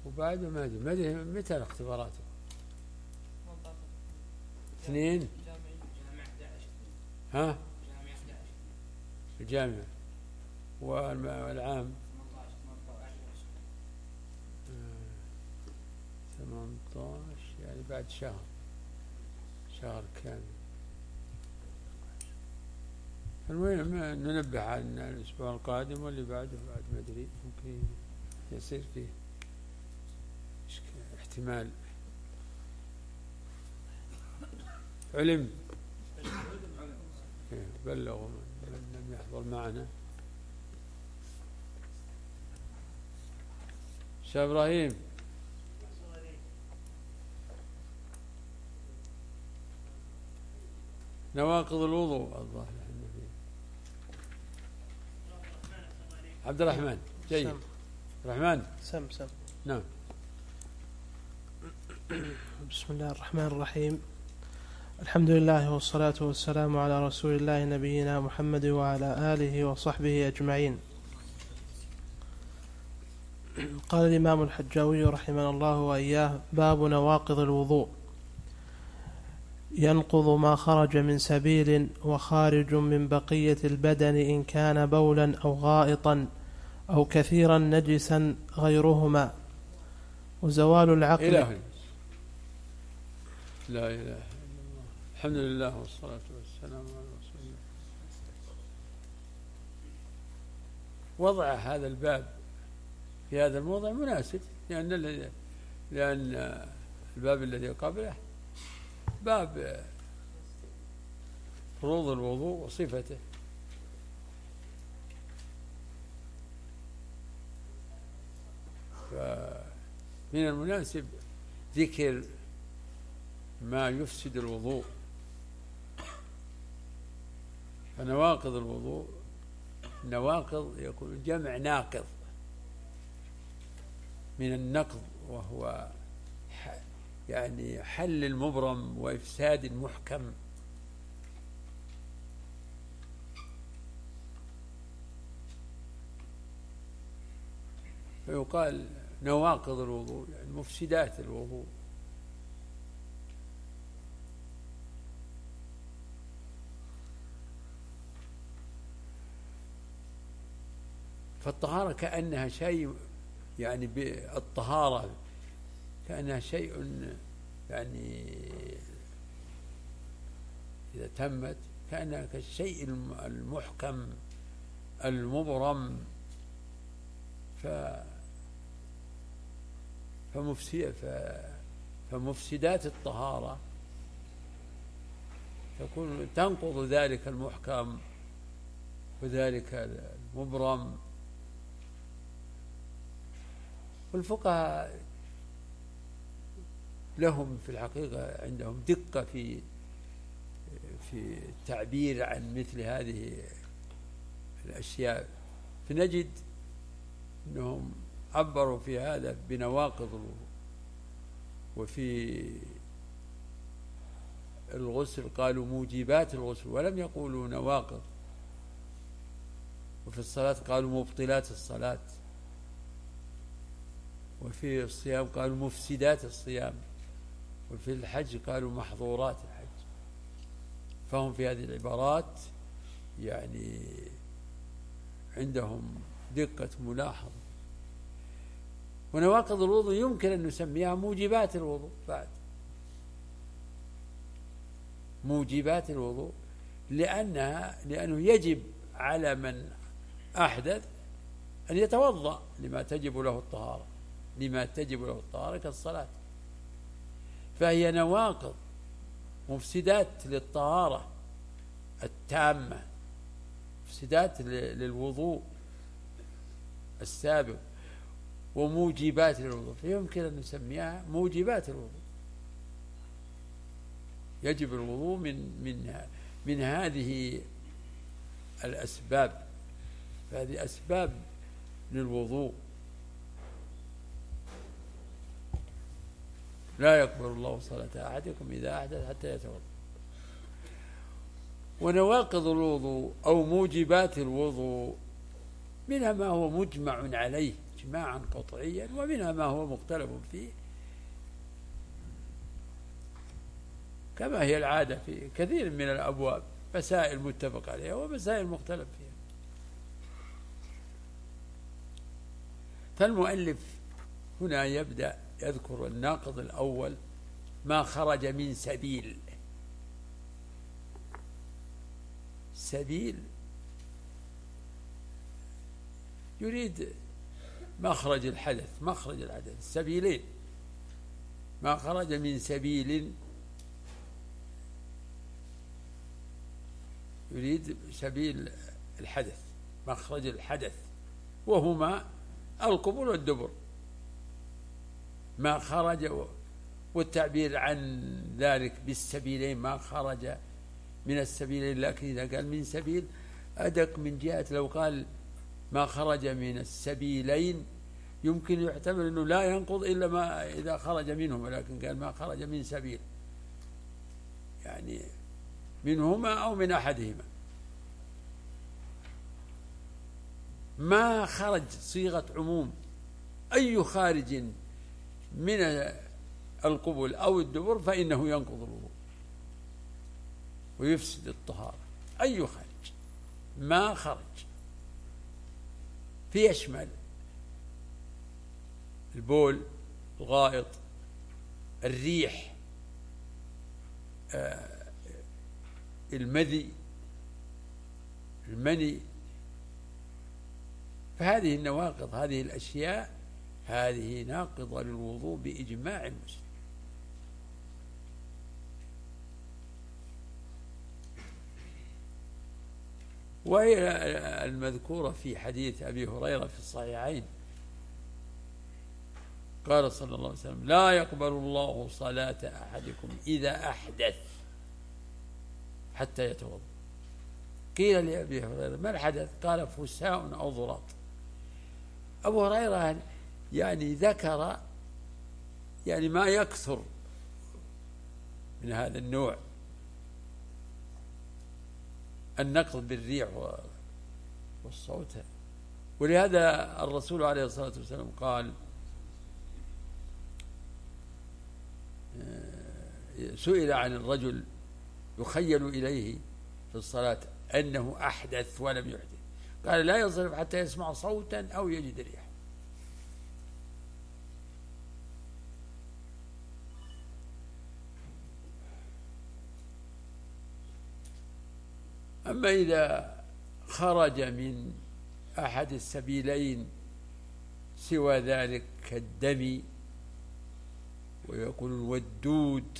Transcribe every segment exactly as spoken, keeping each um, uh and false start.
وبعده ما أدري ما أدري متى الاختبارات. اثنين. ها؟ الجامعة والعام ثمانية عشر يعني بعد شهر شهر كامل. المهم ننبه على الأسبوع القادم واللي بعده بعد ما أدري ممكن يصير فيه احتمال. علم بلغوا من لم يحضر معنا. شيخ إبراهيم نواقض الوضوء الظاهر عبد الرحمن جيد. سم. الرحمن سم سم نعم. بسم الله الرحمن الرحيم. الحمد لله والصلاة والسلام على رسول الله نبينا محمد وعلى آله وصحبه أجمعين. قال الإمام الحجاوي رحمه الله وإياه: باب نواقض الوضوء. ينقض ما خرج من سبيل وخارج من بقية البدن إن كان بولا أو غائطا أو كثيرا نجسا غيرهما. وزوال العقل. إله لا إله إلا الله. الحمد لله والصلاة والسلام على رسول الله. وضع هذا الباب في هذا الموضع مناسب، لأن لأن الباب الذي قبله باب فروض الوضوء وصفته، فمن المناسب ذكر ما يفسد الوضوء. فنواقض الوضوء، نواقض يكون جمع ناقض من النقض، وهو يعني حل المبرم وإفساد المحكم. فيقال نواقض الوضوء يعني مفسدات الوضوء. فالطهارة كأنها شيء، يعني بالطهارة كأنها شيء يعني إذا تمت كأنها كالشيء المحكم المبرم. ف فمفسدات الطهارة تكون تنقض ذلك المحكم وذلك المبرم. والفقهاء لهم في الحقيقة عندهم دقة في في التعبير عن مثل هذه الأشياء، فنجد أنهم عبروا في هذا بنواقض الوضوء. وفي الغسل قالوا موجبات الغسل ولم يقولوا نواقض. وفي الصلاة قالوا مبطلات الصلاة. وفي الصيام قالوا مفسدات الصيام. وفي الحج قالوا محظورات الحج. فهم في هذه العبارات يعني عندهم دقة ملاحظة. ونواقض الوضوء يمكن أن نسميها موجبات الوضوء بعد، موجبات الوضوء، لأنها لأنه يجب على من أحدث أن يتوضأ لما تجب له الطهارة، لما تجب له الطهارة كالصلاة. فهي نواقض مفسدات للطهارة التامة، مفسدات للوضوء السابق، وموجبات للوضوء. فيمكن أن نسميها موجبات الوضوء. يجب الوضوء من من من هذه الأسباب، فهذه أسباب للوضوء. لا يقبل الله صلاة أحدكم إذا أحدث حتى يتوضأ. ونواقض الوضوء أو موجبات الوضوء منها ما هو مجمع عليه إجماعا قطعيا، ومنها ما هو مختلف فيه كما هي العادة في كثير من الأبواب، مسائل متفق عليها ومسائل مختلف فيها. فالمؤلف هنا يبدأ يذكر الناقض الأول ما خرج من سبيل. سبيل يريد مخرج الحدث، مخرج الحدث السبيلين، ما خرج من سبيل يريد سبيل الحدث، مخرج الحدث، وهما القبول والدبر. ما خرج، والتعبير عن ذلك بالسبيلين ما خرج من السبيلين، لكن إذا قال من سبيل أدق من جهة لو قال ما خرج من السبيلين يمكن يحتمل أنه لا ينقض إلا ما إذا خرج منهما، لكن قال ما خرج من سبيل يعني منهما أو من أحدهما. ما خرج صيغة عموم، أي خارج من القبول أو الدبر فإنه ينقض الوضوء ويفسد الطهارة. أي خارج، ما خرج في يشمل البول، الغائط، الريح، آه المذي، المني. فهذه النواقض، هذه الأشياء هذه ناقضة للوضوء بإجماع المسلم. وهي المذكورة في حديث أبي هريرة في الصحيحين قال صلى الله عليه وسلم لا يقبل الله صلاة أحدكم إذا أحدث حتى يتوضأ. قيل لأبي هريرة ما الحدث؟ قال فساء أو ضراط. أبو هريرة يعني ذكر يعني ما يكثر من هذا النوع، النقض بالريح والصوت. ولهذا الرسول عليه الصلاة والسلام قال سئل عن الرجل يخيل إليه في الصلاة أنه أحدث ولم يحدث، قال لا ينصرف حتى يسمع صوتا أو يجد ريح. أما إذا خرج من أحد السبيلين سوى ذلك كالدم ويكون الودود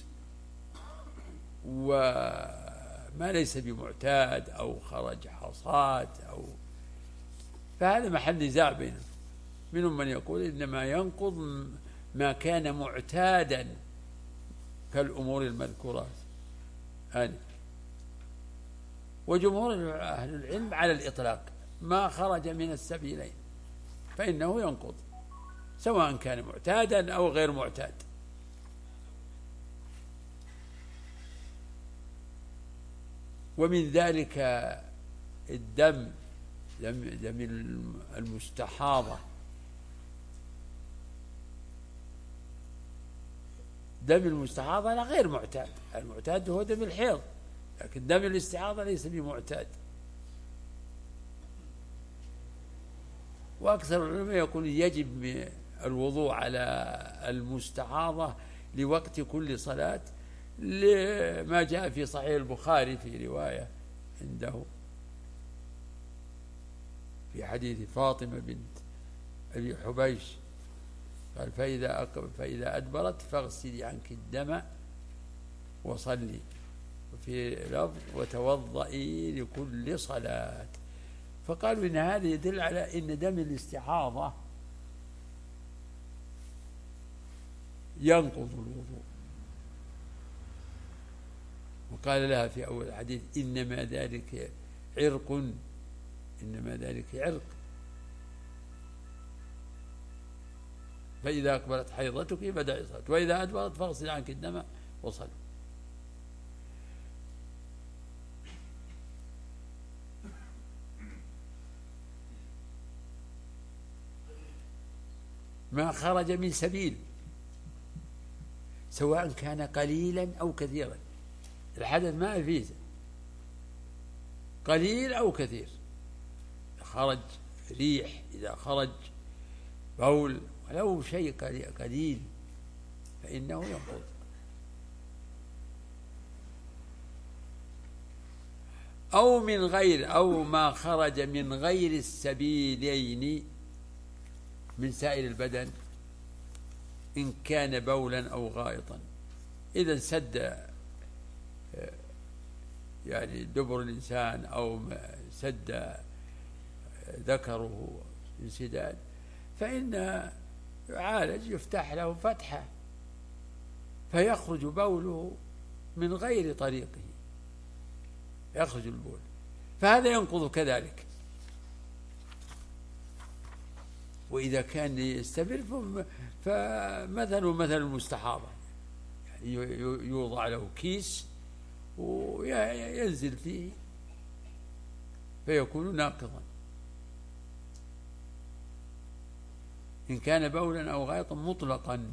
وما ليس بمعتاد أو خرج حصاد أو، فهذا محل نزاع بينهم. منهم من يقول إنما ينقض ما كان معتادا كالأمور المذكورات هذه. وجمهور أهل العلم على الإطلاق ما خرج من السبيلين فإنه ينقض سواء كان معتادا أو غير معتاد. ومن ذلك الدم، دم المستحاضة. دم المستحاضة لا غير معتاد، المعتاد هو دم الحيض، لكن دم الاستحاضة ليس بمعتاد. وأكثر العلماء يقول يجب الوضوء على المستحاضة لوقت كل صلاة، لما جاء في صحيح البخاري في رواية عنده في حديث فاطمة بنت أبي حبيش قال فإذا فإذا أدبرت فاغسلي عنك الدم وصلي، وفي لفظ وتوضئي لكل صلاة. فقالوا إن هذا يدل على إن دم الاستحاضة ينقض الوضوء. وقال لها في أول الحديث إنما ذلك عرق، إنما ذلك عرق، فإذا أقبلت حيضتك فدعي صلاة، وإذا أدبرت فاغسل عنك الدم وصل. ما خرج من سبيل، سواء كان قليلا أو كثيرا، الحدث ما فيه قليل أو كثير، خرج ريح، إذا خرج بول ولو شيء قليل فإنه ينقض. أو من غير أو ما خرج من غير السبيلين من سائر البدن إن كان بولا أو غائطا. إذا سد يعني دبر الإنسان أو سد ذكره انسداد فإن يعالج، يفتح له فتحة فيخرج بوله من غير طريقه، يخرج البول، فهذا ينقض كذلك. وإذا كان يستمر فمثل مثل المستحاضة، يعني يوضع له كيس وينزل فيه فيكون ناقضا إن كان بولا أو غائطا مطلقا.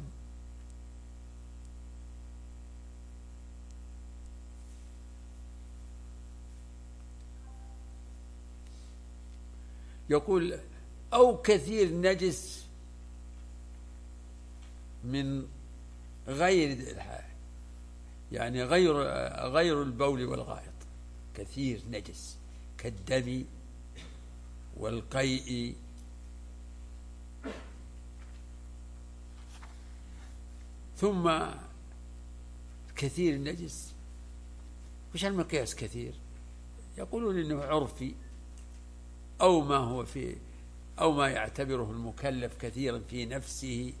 يقول أو كثير نجس من غير يعني غير غير البول والغائط، كثير نجس كالدم والقيء ثم كثير نجس. وش المقياس كثير؟ يقولون إنه عرفي أو ما هو في أو ما يعتبره المكلف كثيرا في نفسه.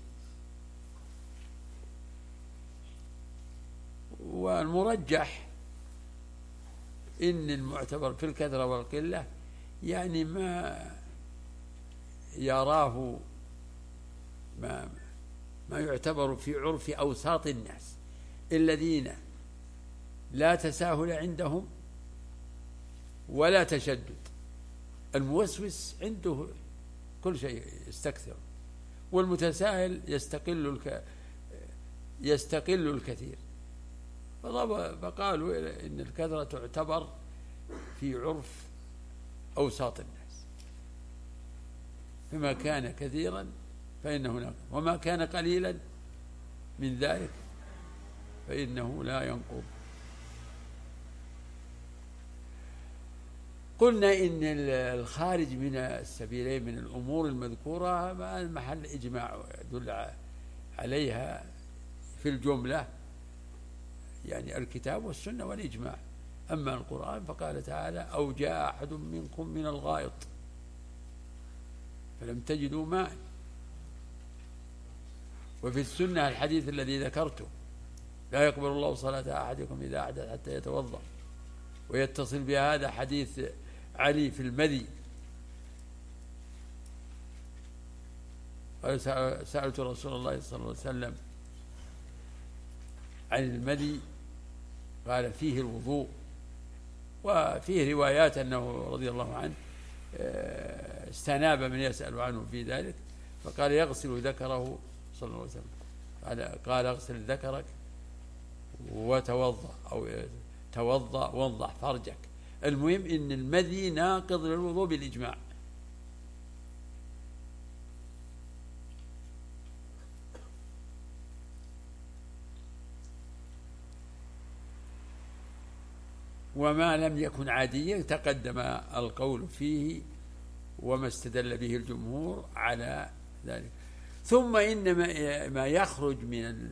والمرجح إن المعتبر في الكثرة والقلة يعني ما يراه ما ما يعتبر في عرف أوساط الناس الذين لا تساهل عندهم ولا تشدد. الموسوس عنده كل شيء يستكثر، والمتساهل يستقل الك... يستقل الكثير. فقالوا إن الكثرة تعتبر في عرف أوساط الناس، فما كان كثيرا فإنه ناقض، وما كان قليلا من ذلك فإنه لا ينقض. قلنا إن الخارج من السبيلين من الأمور المذكورة محل إجماع يدل عليها في الجملة، يعني الكتاب والسنة والإجماع. أما القرآن فقال تعالى أو جاء أحد منكم من الغائط فلم تجدوا ماء. وفي السنة الحديث الذي ذكرته لا يقبل الله صلاة أحدكم إذا أحدث حتى يتوضأ. ويتصل بهذا حديث علي في المذي قال سألت رسول الله صلى الله عليه وسلم عن المذي قال فيه الوضوء. وفيه روايات أنه رضي الله عنه استناب من يسأل عنه في ذلك فقال يغسل ذكره صلى الله عليه وسلم، قال, قال اغسل ذكرك وتوضأ أو توضأ وانضح فرجك. المهم إن المذي ناقض للوضوء بالإجماع. وما لم يكن عاديا تقدم القول فيه وما استدل به الجمهور على ذلك. ثم إن ما يخرج من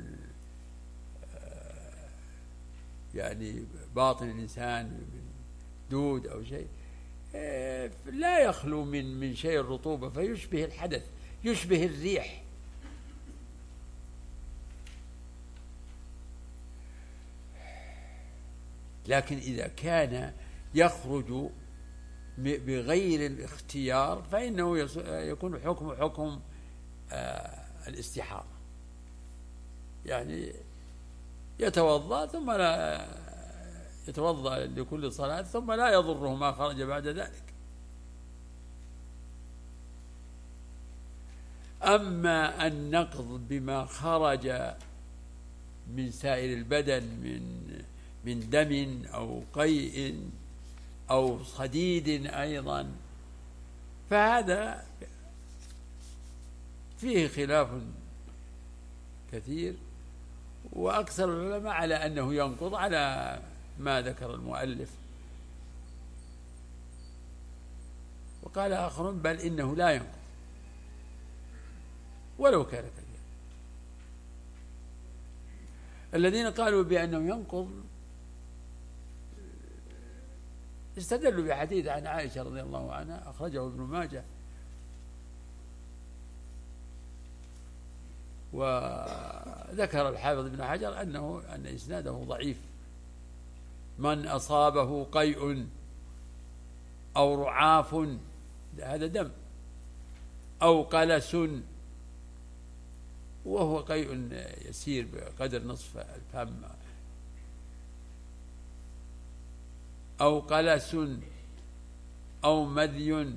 يعني باطن الإنسان من دود أو شيء لا يخلو من من شيء الرطوبة فيشبه الحدث، يشبه الريح. لكن إذا كان يخرج بغير الاختيار فإنه يكون حكم حكم الاستحاضة، يعني يتوضأ ثم لا يتوضأ لكل صلاة ثم لا يضره ما خرج بعد ذلك. أما النقض بما خرج من سائر البدن من من دم أو قيء أو صديد أيضا، فهذا فيه خلاف كثير، وأكثر العلماء على أنه ينقض على ما ذكر المؤلف، وقال آخرون بل إنه لا ينقض ولو كان كبيرا. الذين قالوا بأنه ينقض استدلوا بحديث عن عائشة رضي الله عنها أخرجه ابن ماجه، وذكر الحافظ ابن حجر أنه أن إسناده ضعيف. من أصابه قيء أو رعاف، هذا دم، أو قلس، وهو قيء يسير بقدر نصف الفم، أو قلس أو مذي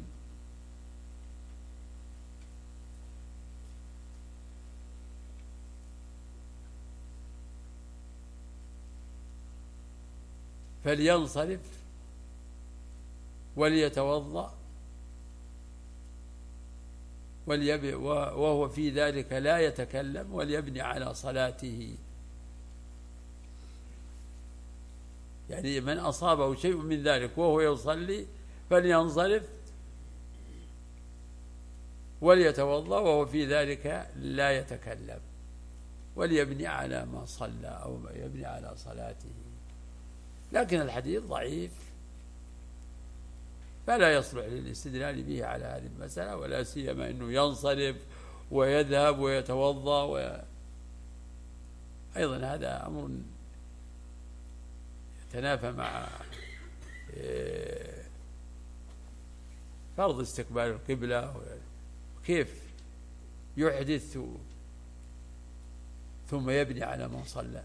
فلينصرف وليتوضأ وليبني، وهو في ذلك لا يتكلم، وليبني على صلاته. يعني من أصابه شيء من ذلك وهو يصلي فلينصرف وليتوضأ وهو في ذلك لا يتكلم، وليبني على ما صلى أو يبني على صلاته. لكن الحديث ضعيف فلا يصلح للاستدلال به على هذه المسألة، ولا سيما أنه ينصرف ويذهب ويتوضأ و... أيضا هذا أمر يتنافى مع فرض استقبال القبلة، وكيف يحدث ثم يبني على ما صلى.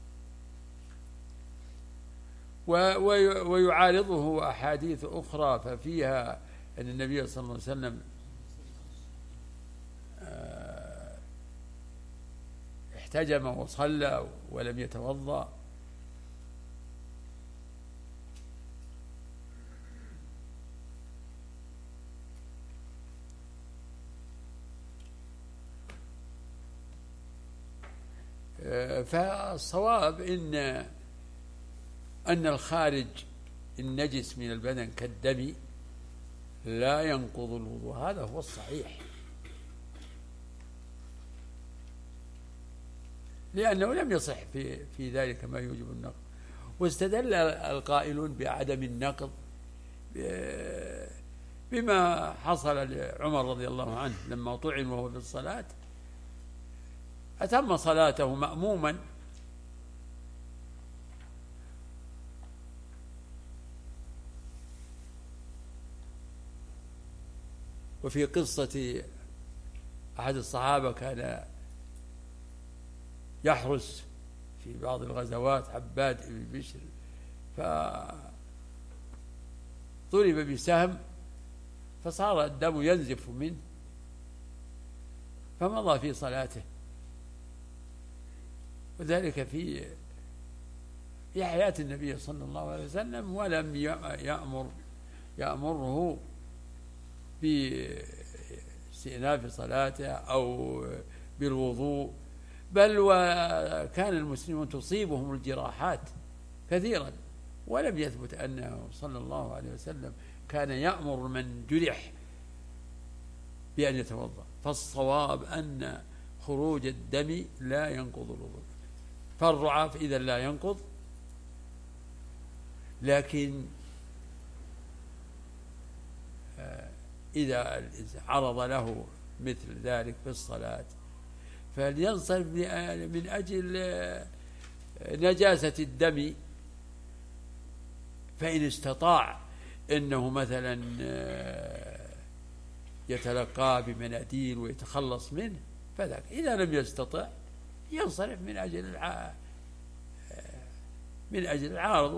ويعارضه أحاديث أخرى ففيها أن النبي صلى الله عليه وسلم احتجم وصلى ولم يتوضأ. فالصواب إن أن الخارج النجس من البدن كالدم لا ينقض الوضوء، هذا هو الصحيح، لأنه لم يصح في في ذلك ما يوجب النقض. واستدل القائلون بعدم النقض بما حصل لعمر رضي الله عنه لما طعن وهو في الصلاة، أتم صلاته مأموما، وفي قصة أحد الصحابة كان يحرس في بعض الغزوات عباد بن بشر، فضرب بسهم فصار الدم ينزف منه فمضى في صلاته، وذلك في في حياة النبي صلى الله عليه وسلم، ولم يأمر يأمره باستئناف صلاته أو بالوضوء، بل وكان المسلمون تصيبهم الجراحات كثيرا، ولم يثبت أنه صلى الله عليه وسلم كان يأمر من جرح بأن يتوضأ. فالصواب أن خروج الدم لا ينقض الوضوء، فالرعاف إذا لا ينقض، لكن إذا عرض له مثل ذلك في الصلاة فلينصرف من أجل نجاسة الدم، فإن استطاع أنه مثلا يتلقاه بمناديل ويتخلص منه فذاك، إذا لم يستطع ينصرف من أجل الع... من أجل العارض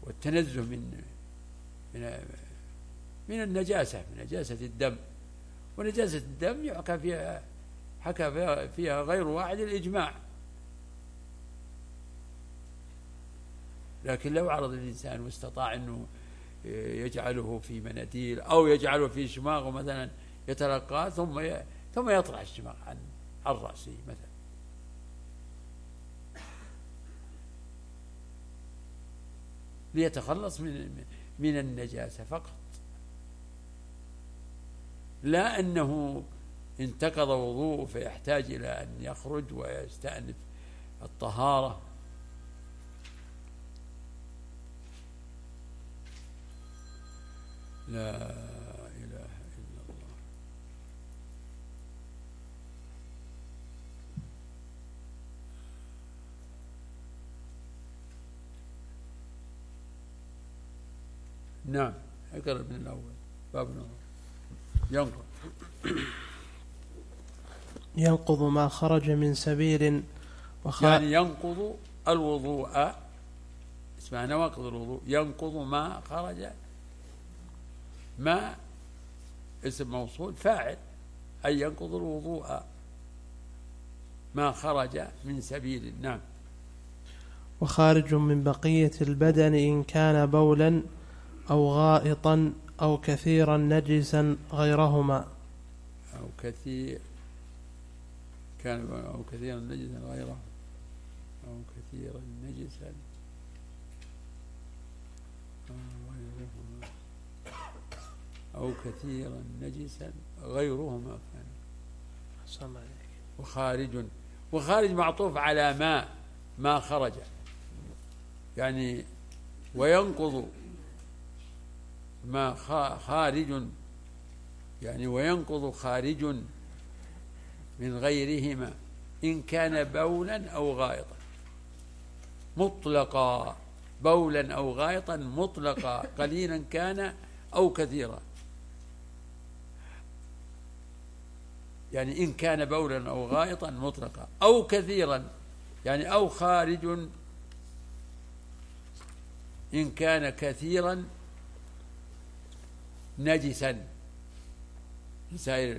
والتنزه من من من النجاسة، من نجاسة الدم. ونجاسة الدم يحكى فيها حكى فيها غير واحد الإجماع. لكن لو عرض الإنسان واستطاع أنه يجعله في مناديل أو يجعله في شماغه مثلا يتلقاه ثم ثم يطرح الشماغ عن عن رأسه مثلا، ليتخلص من من النجاسة فقط، لا أنه انتقض وضوءه فيحتاج إلى أن يخرج ويستأنف الطهارة. لا إله إلا الله. نعم، اقرأ من الأول باب النظر. ينقض ينقض ما خرج من سبيل وخ... يعني ينقض الوضوء، اسمها نواقض الوضوء. ينقض ما خرج، ما اسم موصول فاعل، أي ينقض الوضوء ما خرج من سبيل. نعم. وخارج من بقية البدن إن كان بولا أو غائطا أو كثيرا نجسا غيرهما، أو كثير كان أو كثيرا نجسا غيره أو كثيرا نجسا أو كثيرا نجسا غيرهما كان. وخارج، وخارج معطوف على ما ما خرج، يعني وينقض ما خارج، يعني وينقض خارج من غيرهما إن كان بولا أو غائطا مطلقا، بولا أو غائطا مطلقا، قليلا كان أو كثيرا. يعني إن كان بولا أو غائطا مطلقا أو كثيرا، يعني أو خارج إن كان كثيرا نجسا سائر.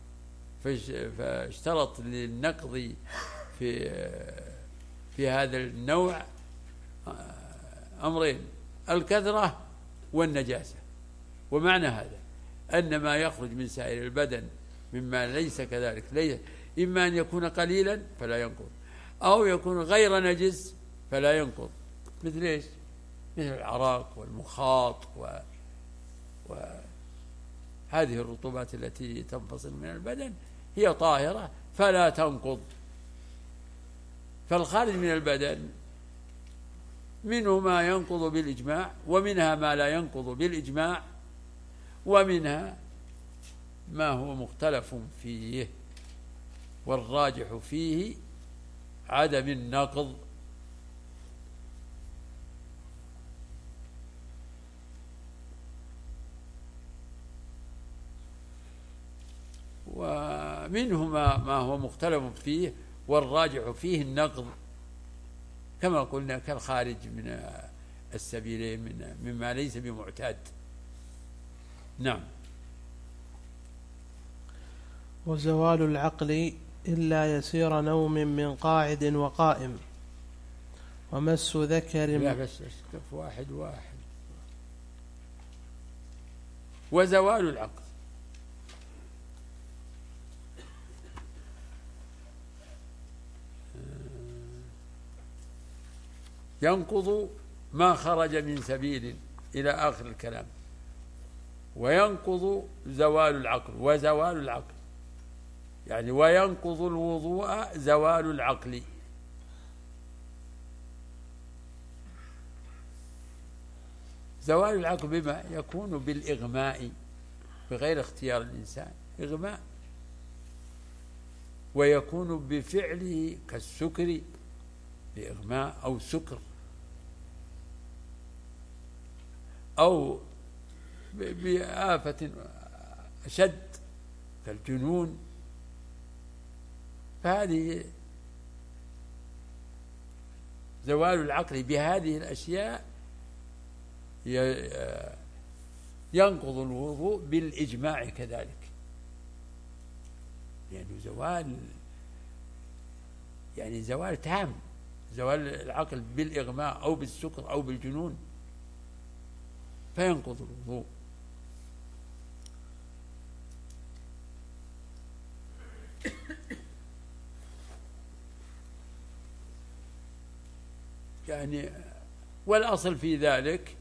فاشترط للنقض في في هذا النوع أمرين: الكثرة والنجاسة. ومعنى هذا أن ما يخرج من سائر البدن مما ليس كذلك، ليس إما أن يكون قليلا فلا ينقض، أو يكون غير نجس فلا ينقض. مثل إيش؟ مثل العراق والمخاط و... وهذه الرطوبات التي تنفصل من البدن هي طاهرة فلا تنقض. فالخارج من البدن منه ما ينقض بالإجماع، ومنها ما لا ينقض بالإجماع، ومنها ما هو مختلف فيه، والراجح فيه عدم النقض. ومنهما ما هو مختلف فيه والراجح فيه النقض، كما قلنا كالخارج من السبيلين من مما ليس بمعتاد. نعم. وزوال العقل إلا يسير نوم من قاعد وقائم، ومس ذكر. لا بس اسكف واحد واحد. وزوال العقل ينقض ما خرج من سبيل إلى آخر الكلام، وينقض زوال العقل. وزوال العقل يعني وينقض الوضوء زوال العقل. زوال العقل بما يكون بالإغماء بغير اختيار الإنسان، إغماء، ويكون بفعله كالسكر بإغماء أو سكر، أو بآفة أشد كالجنون. فهذه زوال العقل بهذه الأشياء ينقض الوضوء بالإجماع كذلك. يعني زوال يعني زوال تام، زوال العقل بالإغماء أو بالسكر أو بالجنون، فينقض الوضوء. يعني والأصل في ذلك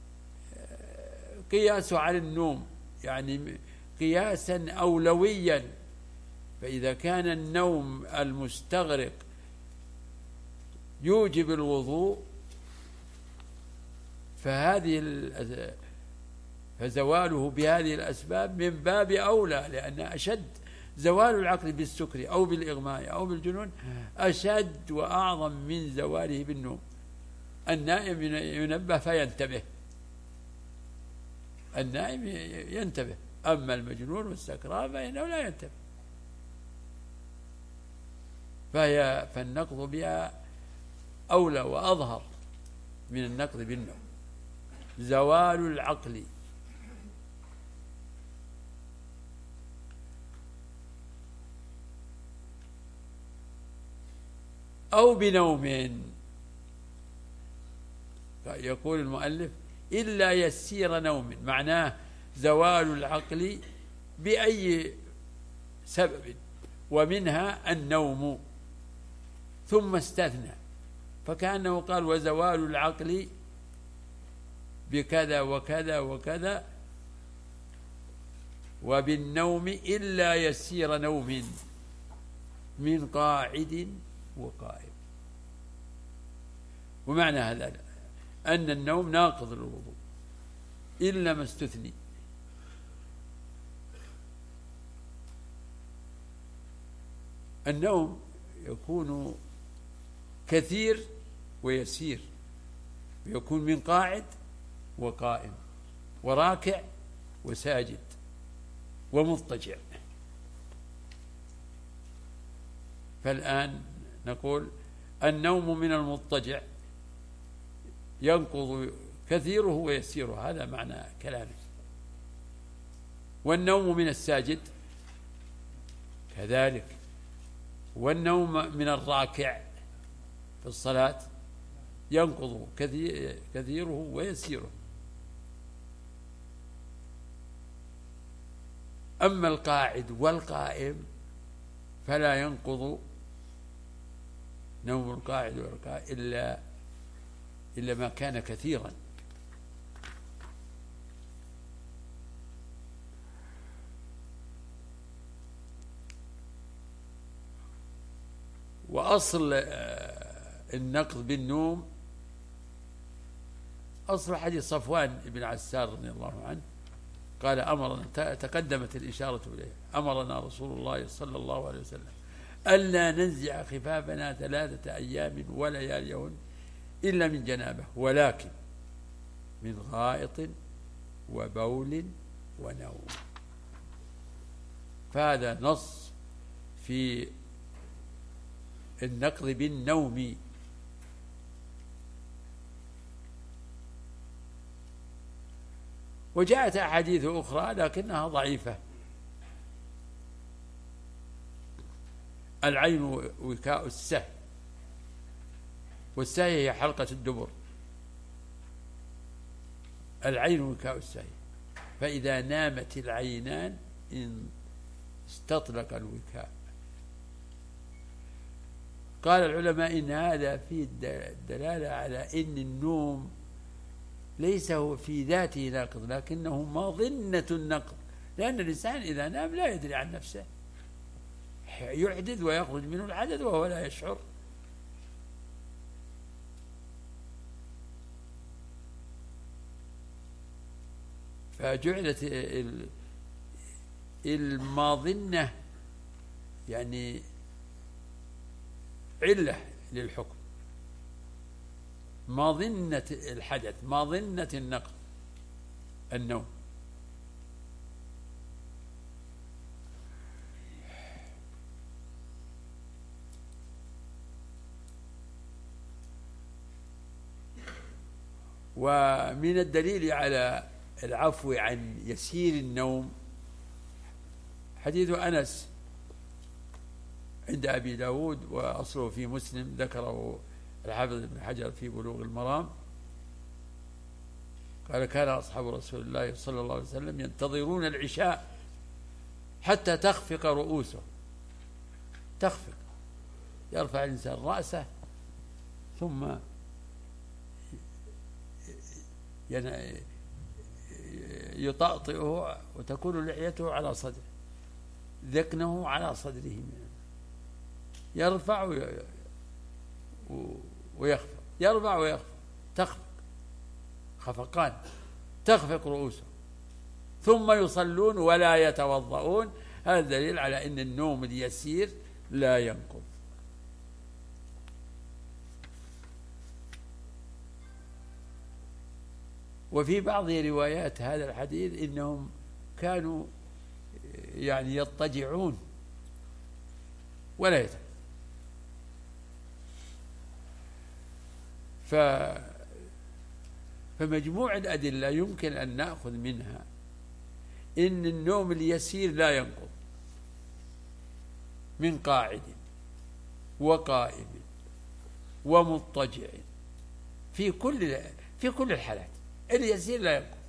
قياسه على النوم، يعني قياسا أولويا. فإذا كان النوم المستغرق يوجب الوضوء فهذه فزواله بهذه الأسباب من باب أولى، لأن أشد زوال العقل بالسكر أو بالإغماء أو بالجنون أشد وأعظم من زواله بالنوم. النائم ينبه فينتبه، النائم ينتبه، أما المجنون والسكران فإنه لا ينتبه. فهي فالنقض بها أولى وأظهر من النقض بالنوم. زوال العقل أو بنوم، يقول المؤلف إلا يسير نوم، معناه زوال العقل بأي سبب، ومنها النوم، ثم استثنى، فكأنه قال وزوال العقل بكذا وكذا وكذا، وبالنوم إلا يسير نوم من قاعد وقائم. ومعنى هذا أن النوم ناقض للوضوء إلا ما استثني. النوم يكون كثير ويسير، يكون من قاعد وقائم وراكع وساجد ومضطجع. فالآن نقول النوم من المضطجع ينقض كثيره ويسيره، هذا معنى كلامه. والنوم من الساجد كذلك، والنوم من الراكع في الصلاة ينقض كثيره ويسيره. أما القاعد والقائم فلا ينقض نوم القاعد والقائم إلا إلا ما كان كثيرا. وأصل النقض بالنوم أصل حديث صفوان بن عسار رضي الله عنه قال أمرنا، تقدمت الإشارة إليه، أمرنا رسول الله صلى الله عليه وسلم ألا ننزع خفافنا ثلاثة أيام ولياليهن إلا من جنابه، ولكن من غائط وبول ونوم. فهذا نص في النقض بالنوم. وجاءت أحاديث أخرى لكنها ضعيفة. العين وكاء السهي، والسهي هي حلقة الدبر. العين وكاء السهي، فإذا نامت العينان استطلق الوكاء. قال العلماء إن هذا فيه الدلالة على أن النوم ليس هو في ذاته ناقض، لكنه مظنة النقض، لأن الإنسان إذا نام لا يدري عن نفسه، يحدث ويخرج منه الحدث وهو لا يشعر. فجعلت الماظنة يعني علة للحكم، ماظنة الحدث، ماظنة النقض النوم. ومن الدليل على العفو عن يسير النوم حديث أنس عند أبي داود وأصله في مسلم، ذكره الحافظ ابن حجر في بلوغ المرام، قال كان أصحاب رسول الله صلى الله عليه وسلم ينتظرون العشاء حتى تخفق رؤوسه، تخفق، يرفع الإنسان رأسه ثم يطأطئه وتكون لحيته على صدره، ذقنه على صدره، يرفع ويخفق، يرفع ويخفق، تخفق خفقان، تخفق رؤوسه، ثم يصلون ولا يتوضؤون. هذا دليل على أن النوم اليسير لا ينقض. وفي بعض روايات هذا الحديث إنهم كانوا يعني يضطجعون ولا يتم. ف فمجموع الأدلة يمكن أن نأخذ منها إن النوم اليسير لا ينقض من قاعد وقائم ومضطجع في كل في كل الحالات، اليسير لا ينقض،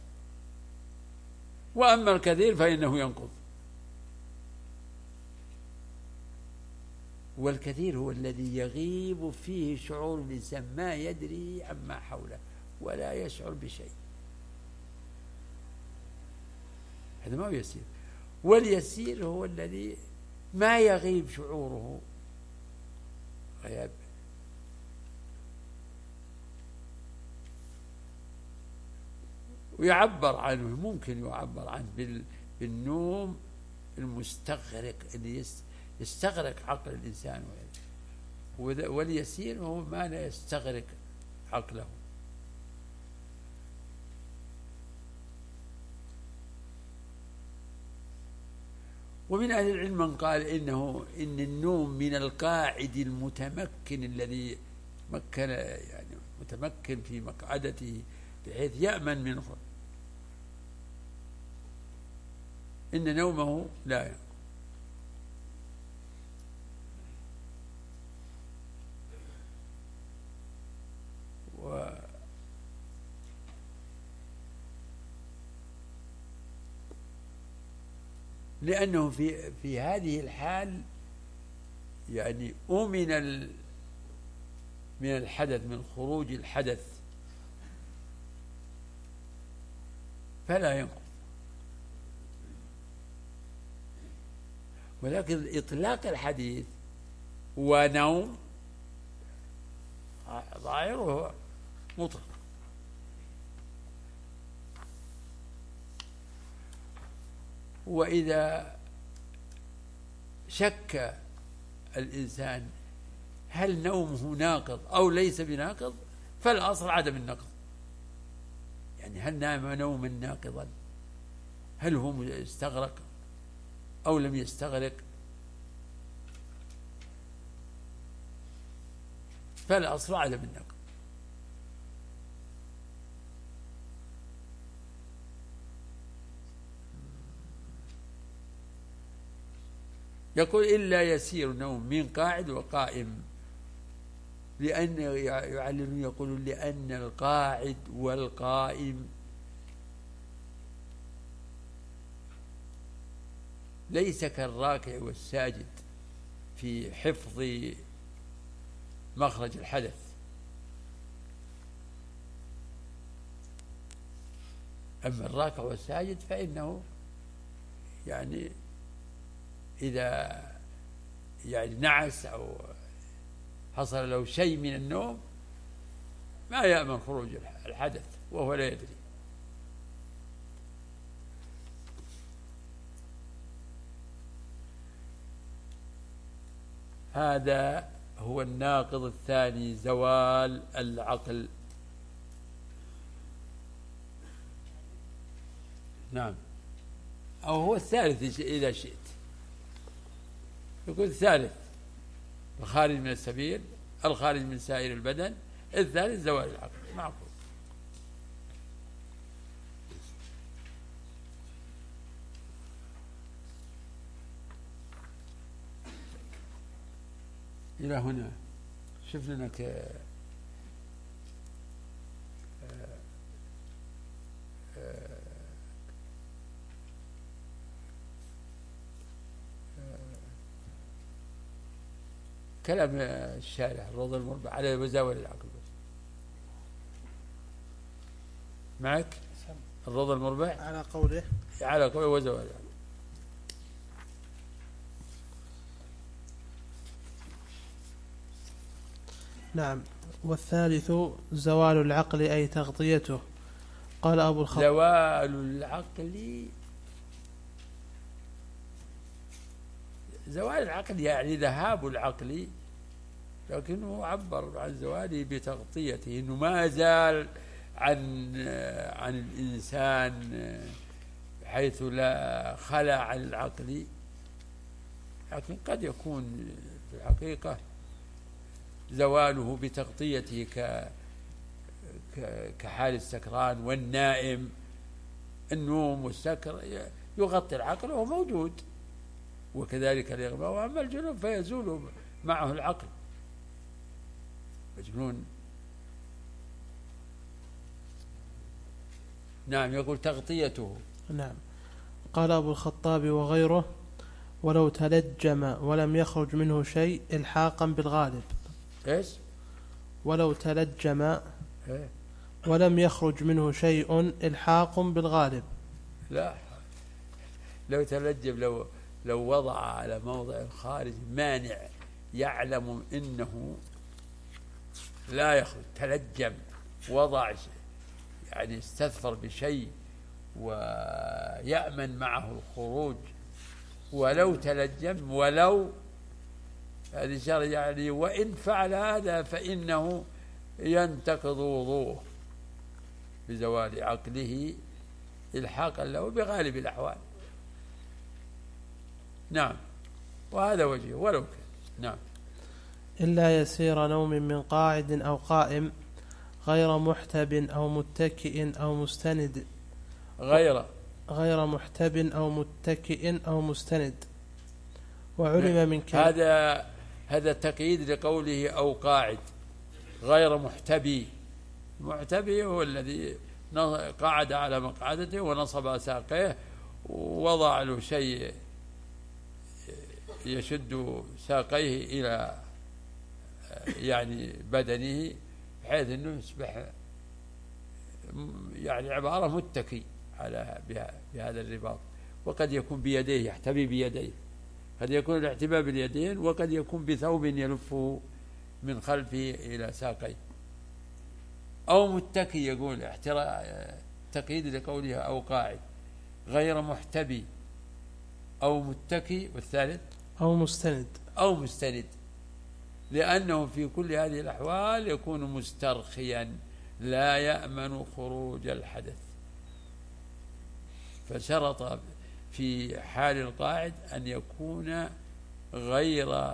وأما الكثير فإنه ينقض. والكثير هو الذي يغيب فيه شعور الإنسان، ما يدري عما حوله ولا يشعر بشيء، هذا ما هو يسير. واليسير هو الذي ما يغيب شعوره غياب. ويعبر عنه، ممكن يعبر عنه بالنوم المستغرق اللي يستغرق عقل الإنسان، واليسير هو ما لا يستغرق عقله. ومن أهل العلم من قال إنه إن النوم من القاعد المتمكن الذي مكن يعني متمكن في مقعدته بحيث يأمن منه، إن نومه لا ينقض. و لأنه في في هذه الحال يعني أمن من الحدث، من خروج الحدث، فلا ينقض. ولكن إطلاق الحديث ونوم ظاهره مطلق. وإذا شك الإنسان هل نومه ناقض أو ليس بناقض، فالأصل عدم النقض. يعني هل نام نوما ناقضا، هل هو استغرق أو لم يستغرق، فالأصل عدم النقض. يقول إلا يسير نوم من قاعد وقائم، لأن يعلمون يقولون لأن القاعد والقائم ليس كالراكع والساجد في حفظ مخرج الحدث، أما الراكع والساجد فإنه يعني إذا يعني نعس أو حصل له شيء من النوم ما يأمن خروج الحدث وهو لا يدري. هذا هو الناقض الثاني، زوال العقل. نعم، أو هو الثالث إذا شئت، يقول الثالث الخارج من السبيل، الخارج من سائر البدن، الثالث زوال العقل. معقول. إلى هنا شوف لنا ك كلام الشارح الروض المربع على وزاول العقل. معك الروض المربع على قوله على قوله وزاول العقل. نعم. والثالث زوال العقل أي تغطيته. قال أبو الخطاب زوال العقل، زوال العقل يعني ذهاب العقل، لكنه عبر عن زواله بتغطيته، انه ما زال عن عن الانسان حيث لا خلع عن العقل، لكن قد يكون في الحقيقة زواله بتغطيته ك كحال السكران والنائم. النوم والسكر يغطي العقل وهو موجود، وكذلك الإغماء. وأما الجنون فيزول معه العقل. مجنون نعم يقول تغطيته. نعم. قال أبو الخطاب وغيره ولو تلجم ولم يخرج منه شيء إلحاقا بالغالب. إيش؟ ولو تلجم إيه؟ ولم يخرج منه شيء إلحاق بالغالب. لا، لو تلجم، لو لو وضع على موضع خارج مانع يعلم إنه لا يخرج، تلجم وضع يعني استثفر بشيء ويأمن معه الخروج، ولو تلجم، ولو هذه شر يعني وإن فعل هذا فإنه ينتقض وضوءه بزوال عقله إلحاقا له بغالب الأحوال. نعم، وهذا وجهه ولو كان. نعم. إلا يسير نوم من قاعد أو قائم غير محتب أو متكئ أو مستند. غير غير محتب أو متكئ أو مستند. وعلم من كلام هذا هذا تقييد لقوله أو قاعد غير محتبي. محتبي هو الذي قعد على مقعدته ونصب ساقيه ووضع له شيء يشد ساقيه إلى يعني بدنه بحيث أنه يصبح يعني عبارة متكي على بهذا الرباط. وقد يكون بيديه، يحتبي بيديه، قد يكون الاحتباء باليدين، وقد يكون بثوب يلفه من خلفه إلى ساقيه. أو متكي، يقول تقييد لقولها أو قاعد غير محتبي أو متكي، والثالث أو مستند. أو مستند، لأنه في كل هذه الأحوال يكون مسترخيا لا يأمن خروج الحدث. فشرط في حال القاعد أن يكون غير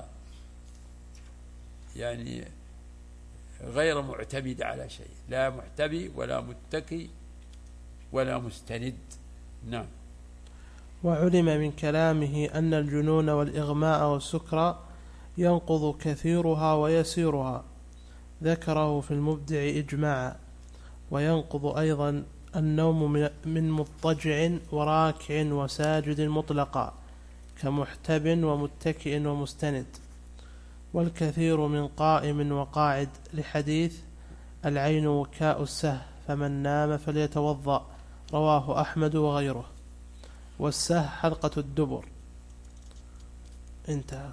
يعني غير معتمد على شيء، لا محتبي ولا متكي ولا مستند. نعم. وعلم من كلامه أن الجنون والإغماء والسكر ينقض كثيرها ويسيرها، ذكره في المبدع إجماعا. وينقض أيضا النوم من مضطجع وراكع وساجد مطلقا كمحتب ومتكئ ومستند. والكثير من قائم وقاعد، لحديث العين وكاء السه فمن نام فليتوضأ، رواه أحمد وغيره. والسه حلقة الدبر. انتهى.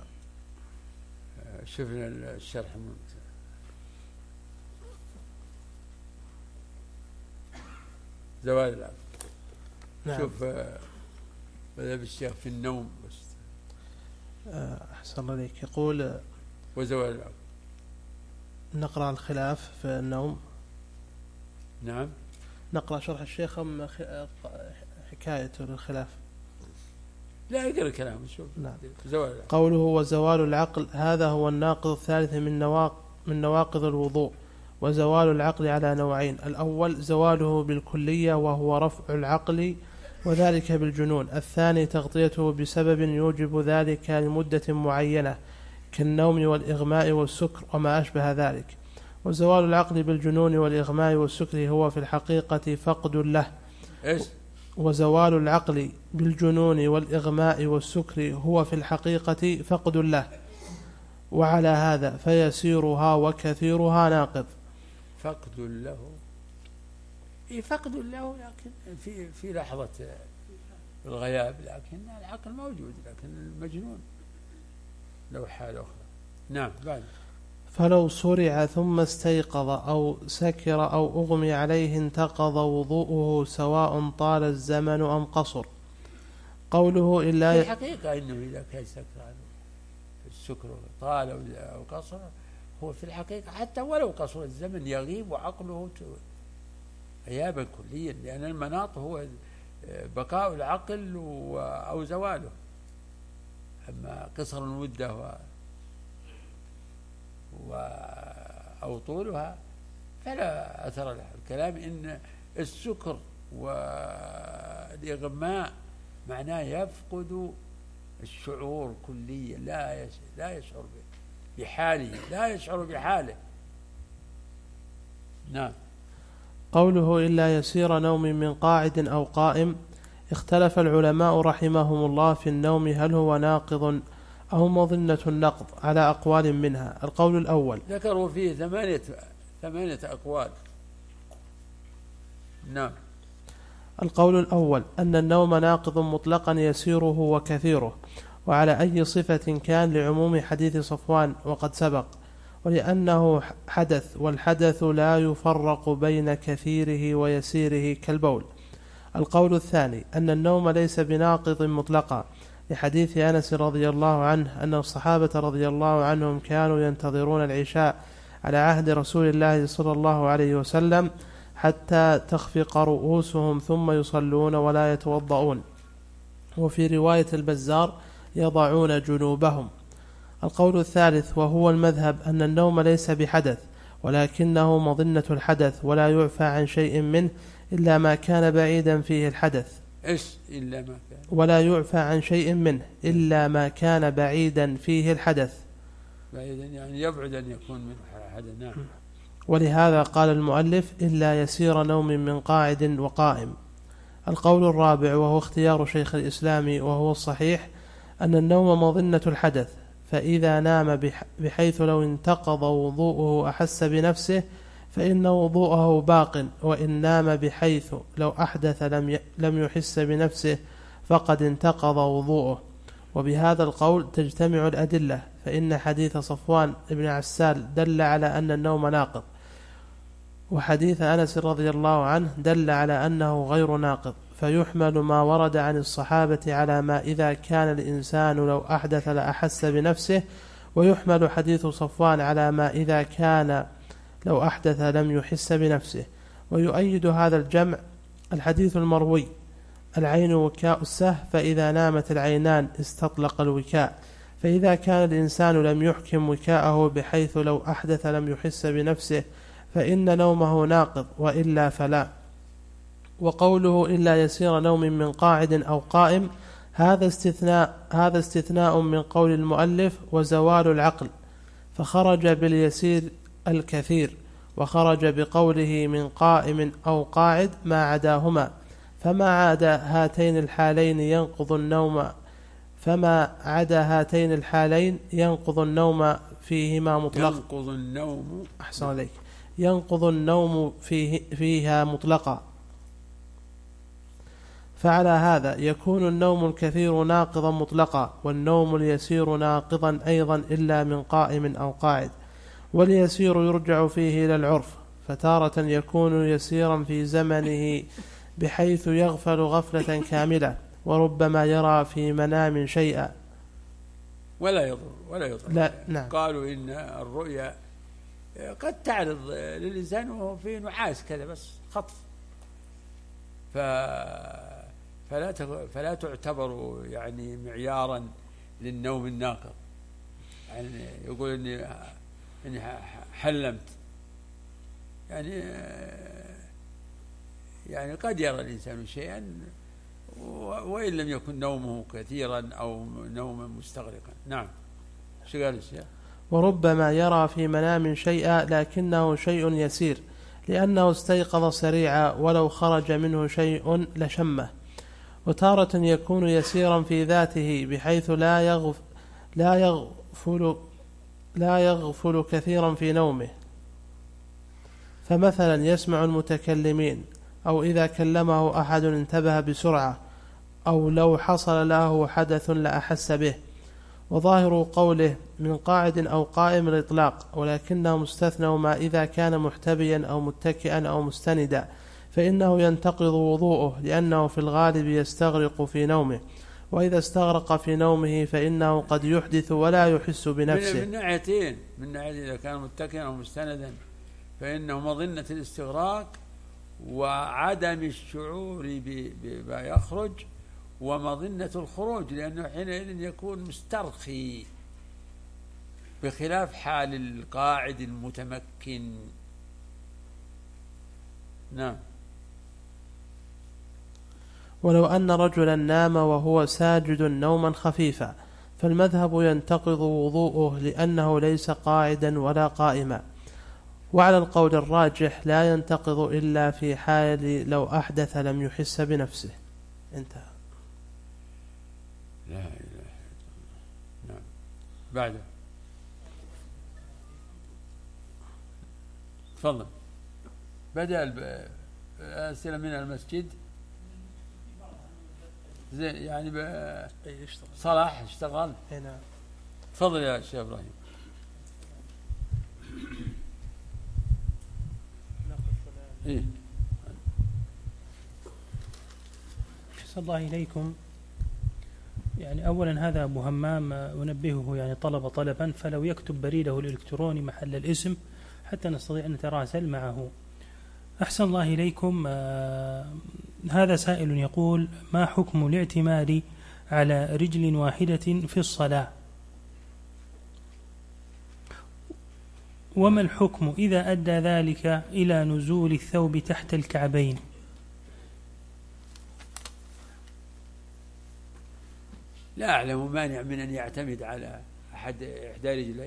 شفنا الشرح زوال العقل. نعم. شوف مذهب الشيخ في النوم بس. أحسن الله عليك. يقول وزوال العقل. نقرأ الخلاف في النوم. نعم. نقرأ شرح الشيخ أم حكاية الخلاف؟ لا، يقرأ كلام. شوف. نعم. زوال العقل. قوله وزوال العقل، هذا هو الناقض الثالث من نواقض من نواقض الوضوء. وزوال العقل على نوعين: الأول زواله بالكلية وهو رفع العقل وذلك بالجنون. الثاني تغطيته بسبب يوجب ذلك لمدة معينة كالنوم والإغماء والسكر وما أشبه ذلك. وزوال العقل بالجنون والإغماء والسكر هو في الحقيقة فقد له. إيش؟ وزوال العقل بالجنون والإغماء والسكر هو في الحقيقة فقد له، وعلى هذا فيسيرها وكثيرها ناقض. فقد له، إيه فقد له، لكن في في لحظة الغياب، لكن العقل موجود، لكن المجنون له حال أخرى. نعم. بعد فلو صرع ثم استيقظ أو سكر أو أغمي عليه انتقض وضوءه سواء طال الزمن أم قصر. قوله إلا في الحقيقة إنه إذا كان سكران السكر طال أو قصر، هو في الحقيقة حتى ولو قصر الزمن يغيب عقله غيابا كليا، لأن المناط هو بقاء العقل أو زواله. أما قصر المدة و أو طولها فلا أثر له. الكلام إن السكر والإغماء معناه يفقد الشعور كليا، لا لا يشعر بحاله، لا يشعر بحاله. نعم. قوله إلا يسير نوم من قاعد أو قائم. اختلف العلماء رحمهم الله في النوم هل هو ناقض أو مظنة النقض على أقوال منها. القول الأول ذكروا فيه ثمانية ثمانية أقوال. نعم. القول الأول أن النوم ناقض مطلقا يسيره وكثيره، وعلى أي صفة كان، لعموم حديث صفوان وقد سبق، ولأنه حدث، والحدث لا يفرق بين كثيره ويسيره كالبول. القول الثاني أن النوم ليس بناقض مطلقا، لحديث أنس رضي الله عنه أن الصحابة رضي الله عنهم كانوا ينتظرون العشاء على عهد رسول الله صلى الله عليه وسلم حتى تخفق رؤوسهم ثم يصلون ولا يتوضؤون. وفي رواية البزار يضعون جنوبهم. القول الثالث وهو المذهب أن النوم ليس بحدث، ولكنه مظنة الحدث، ولا يعفى عن شيء منه إلا ما كان بعيدا فيه الحدث. إيش إلا ما كان؟ ولا يعفى عن شيء منه إلا ما كان بعيدا فيه الحدث. بعيدا يعني يبعد أن يكون منه حدث. نعم. ولهذا قال المؤلف إلا يسير نوم من قاعد وقائم. القول الرابع وهو اختيار شيخ الإسلام وهو الصحيح أن النوم مظنة الحدث، فإذا نام بحيث لو انتقض وضوءه أحس بنفسه فإن وضوءه باق، وإن نام بحيث لو أحدث لم لم يحس بنفسه فقد انتقض وضوءه. وبهذا القول تجتمع الأدلة، فإن حديث صفوان بن عسال دل على أن النوم ناقض، وحديث أنس رضي الله عنه دل على أنه غير ناقض، فيحمل ما ورد عن الصحابة على ما إذا كان الإنسان لو أحدث لأحس بنفسه، ويحمل حديث صفوان على ما إذا كان لو أحدث لم يحس بنفسه. ويؤيد هذا الجمع الحديث المروي العين وكاء السه، فإذا نامت العينان استطلق الوكاء، فإذا كان الإنسان لم يحكم وكاءه بحيث لو أحدث لم يحس بنفسه فإن نومه ناقض، وإلا فلا. وقوله إلا يسير نوم من قاعد أو قائم، هذا استثناء هذا استثناء من قول المؤلف وزوال العقل، فخرج باليسير الكثير، وخرج بقوله من قائم أو قاعد ما عداهما، فما عدا هاتين الحالين ينقض النوم فما عدا هاتين الحالين ينقض النوم فيهما مطلقا. ينقض النوم أحسن عليك ينقض النوم فيه فيها مطلقا. فعلى هذا يكون النوم الكثير ناقضا مطلقا، والنوم اليسير ناقضا أيضا إلا من قائم أو قاعد. واليسير يرجع فيه إلى العرف، فتارة يكون يسيرا في زمنه بحيث يغفل غفلة كاملة، وربما يرى في منام شيئا ولا يضر ولا يضر. لا نعم. قالوا إن الرؤيا قد تعرض للإنسان وهو في نعاس كذا بس خطف، ف فلا فلا تعتبر يعني معيارا للنوم الناقض. يعني يقول إني إني حلمت، يعني يعني قد يرى الإنسان شيئا وإن لم يكن نومه كثيرا أو نوما مستغرقا. نعم. شغال الشيخ. وربما يرى في منام شيئا لكنه شيء يسير لأنه استيقظ سريعا ولو خرج منه شيء لشمه. وتارة يكون يسيرا في ذاته بحيث لا يغف لا يغفل لا يغفل كثيرا في نومه، فمثلا يسمع المتكلمين، أو إذا كلمه أحد انتبه بسرعة، أو لو حصل له حدث لأحس به. وظاهر قوله من قاعد أو قائم الإطلاق، ولكنه مستثنى ما إذا كان محتبيا أو متكئا أو مستندا، فإنه ينتقض وضوءه لأنه في الغالب يستغرق في نومه، وإذا استغرق في نومه فإنه قد يحدث ولا يحس بنفسه. من ناحيتين، من ناحية إذا كان متكئا أو مستندا فإنه مظنة الاستغراق وعدم الشعور بما يخرج، ومظنة الخروج لأنه حينئذ يكون مسترخي، بخلاف حال القاعد المتمكن. نعم. ولو أن رجلا نام وهو ساجد نوما خفيفا فالمذهب ينتقض وضوءه لأنه ليس قاعدا ولا قائما، وعلى القول الراجح لا ينتقض إلا في حال لو أحدث لم يحس بنفسه. انتهى. لا إله إلا الله. نعم. بعده تفضل. بدأ الأسئلة من المسجد زي يعني صلاح اشتغل. نعم. تفضل يا شيخ إبراهيم. إيه. أحسن الله إليكم. يعني أولا هذا أبو همام أنبهه، يعني طلب طلبا، فلو يكتب بريده الإلكتروني محل الاسم حتى نستطيع أن نتراسل معه. أحسن الله إليكم. آه هذا سائل يقول: ما حكم الاعتماد على رجل واحدة في الصلاة؟ وما الحكم إذا أدى ذلك إلى نزول الثوب تحت الكعبين؟ لا أعلم مانع من أن يعتمد على أحد إحدى رجليه،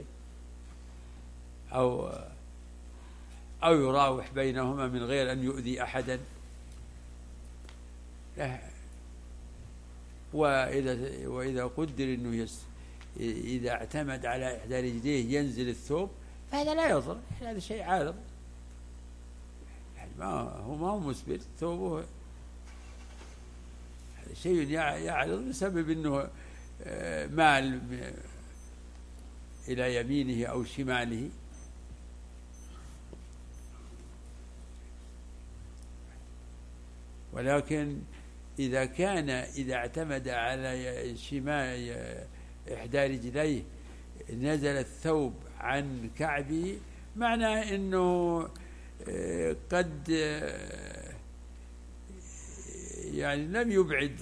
أو أو يراوح بينهما من غير أن يؤذي أحدا. لا. وإذا وإذا قدر أنه يس إذا اعتمد على إحدى رجليه ينزل الثوب فهذا لا يضر، هذا شيء عارض، يعني ما هو ما هو مثبت ثوبه، هذا شيء يعرض بسبب أنه مال إلى يمينه أو شماله. ولكن إذا كان إذا اعتمد على شمال إحدى رجليه نزل الثوب عن كعبه، معناه أنه قد يعني لم يبعد،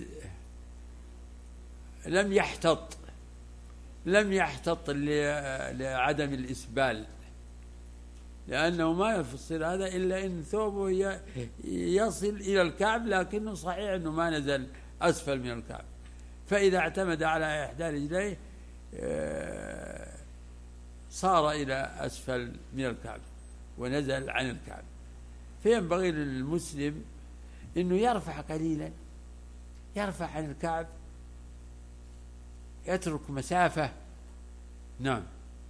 لم يحتط لم يحتط لعدم الإسبال، لأنه ما يفصل هذا إلا إن ثوبه يصل إلى الكعب، لكنه صحيح أنه ما نزل أسفل من الكعب. فإذا اعتمد على إحدى رجليه صار إلى أسفل من الكعب ونزل عن الكعب. فينبغي للمسلم أنه يرفع قليلا، يرفع عن الكعب، يترك مسافة. نعم.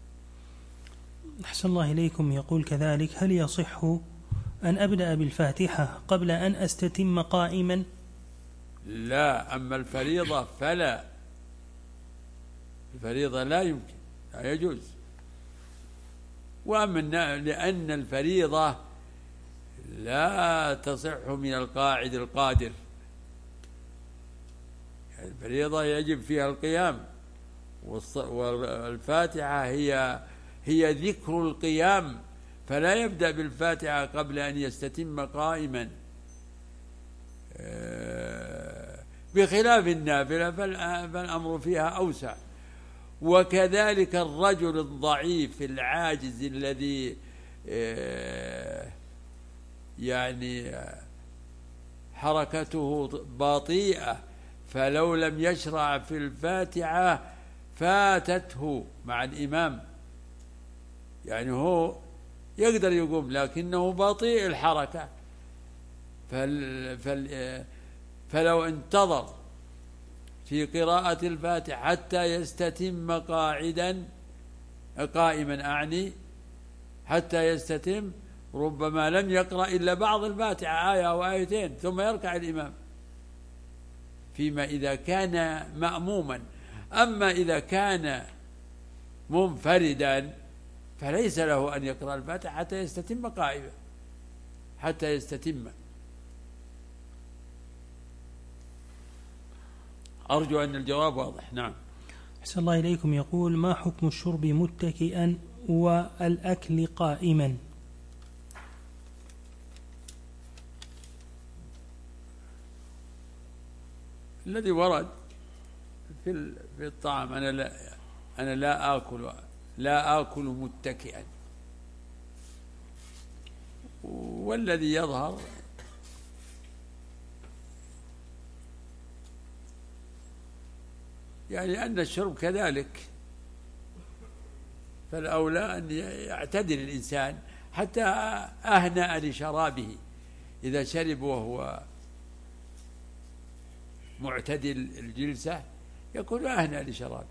أحسن الله إليكم. يقول كذلك: هل يصح أن أبدأ بالفاتحة قبل أن أستتم قائما؟ لا، أما الفريضة فلا، الفريضة لا يمكن، لا يجوز. وأما لأن الفريضة لا تصح من القاعد القادر، الفريضة يجب فيها القيام، والفاتحة هي هي ذكر القيام، فلا يبدأ بالفاتحة قبل أن يستتم قائما، بخلاف النافلة فالأمر فيها أوسع. وكذلك الرجل الضعيف العاجز الذي يعني حركته بطيئة، فلو لم يشرع في الفاتحة فاتته مع الإمام، يعني هو يقدر يقوم لكنه بطيء الحركة، فل فل فلو انتظر في قراءة الفاتحة حتى يستتم قاعدا قائما أعني حتى يستتم، ربما لم يقرأ إلا بعض الفاتحة آية أو آيتين ثم يركع الإمام، فيما إذا كان مأموما. أما إذا كان منفردا فليس له أن يقرأ الفاتحة حتى يستتم قائما، حتى يستتم. أرجو أن الجواب واضح. نعم. أحسن الله إليكم. يقول: ما حكم الشرب متكئا والأكل قائما؟ الذي ورد في في الطعام، أنا لا أنا لا آكل لا آكل متكئا، والذي يظهر يعني أن الشرب كذلك، فالأولى أن يعتدل الإنسان حتى أهنأ لشرابه. إذا شرب وهو معتدل الجلسة يكون أهنأ لشرابه،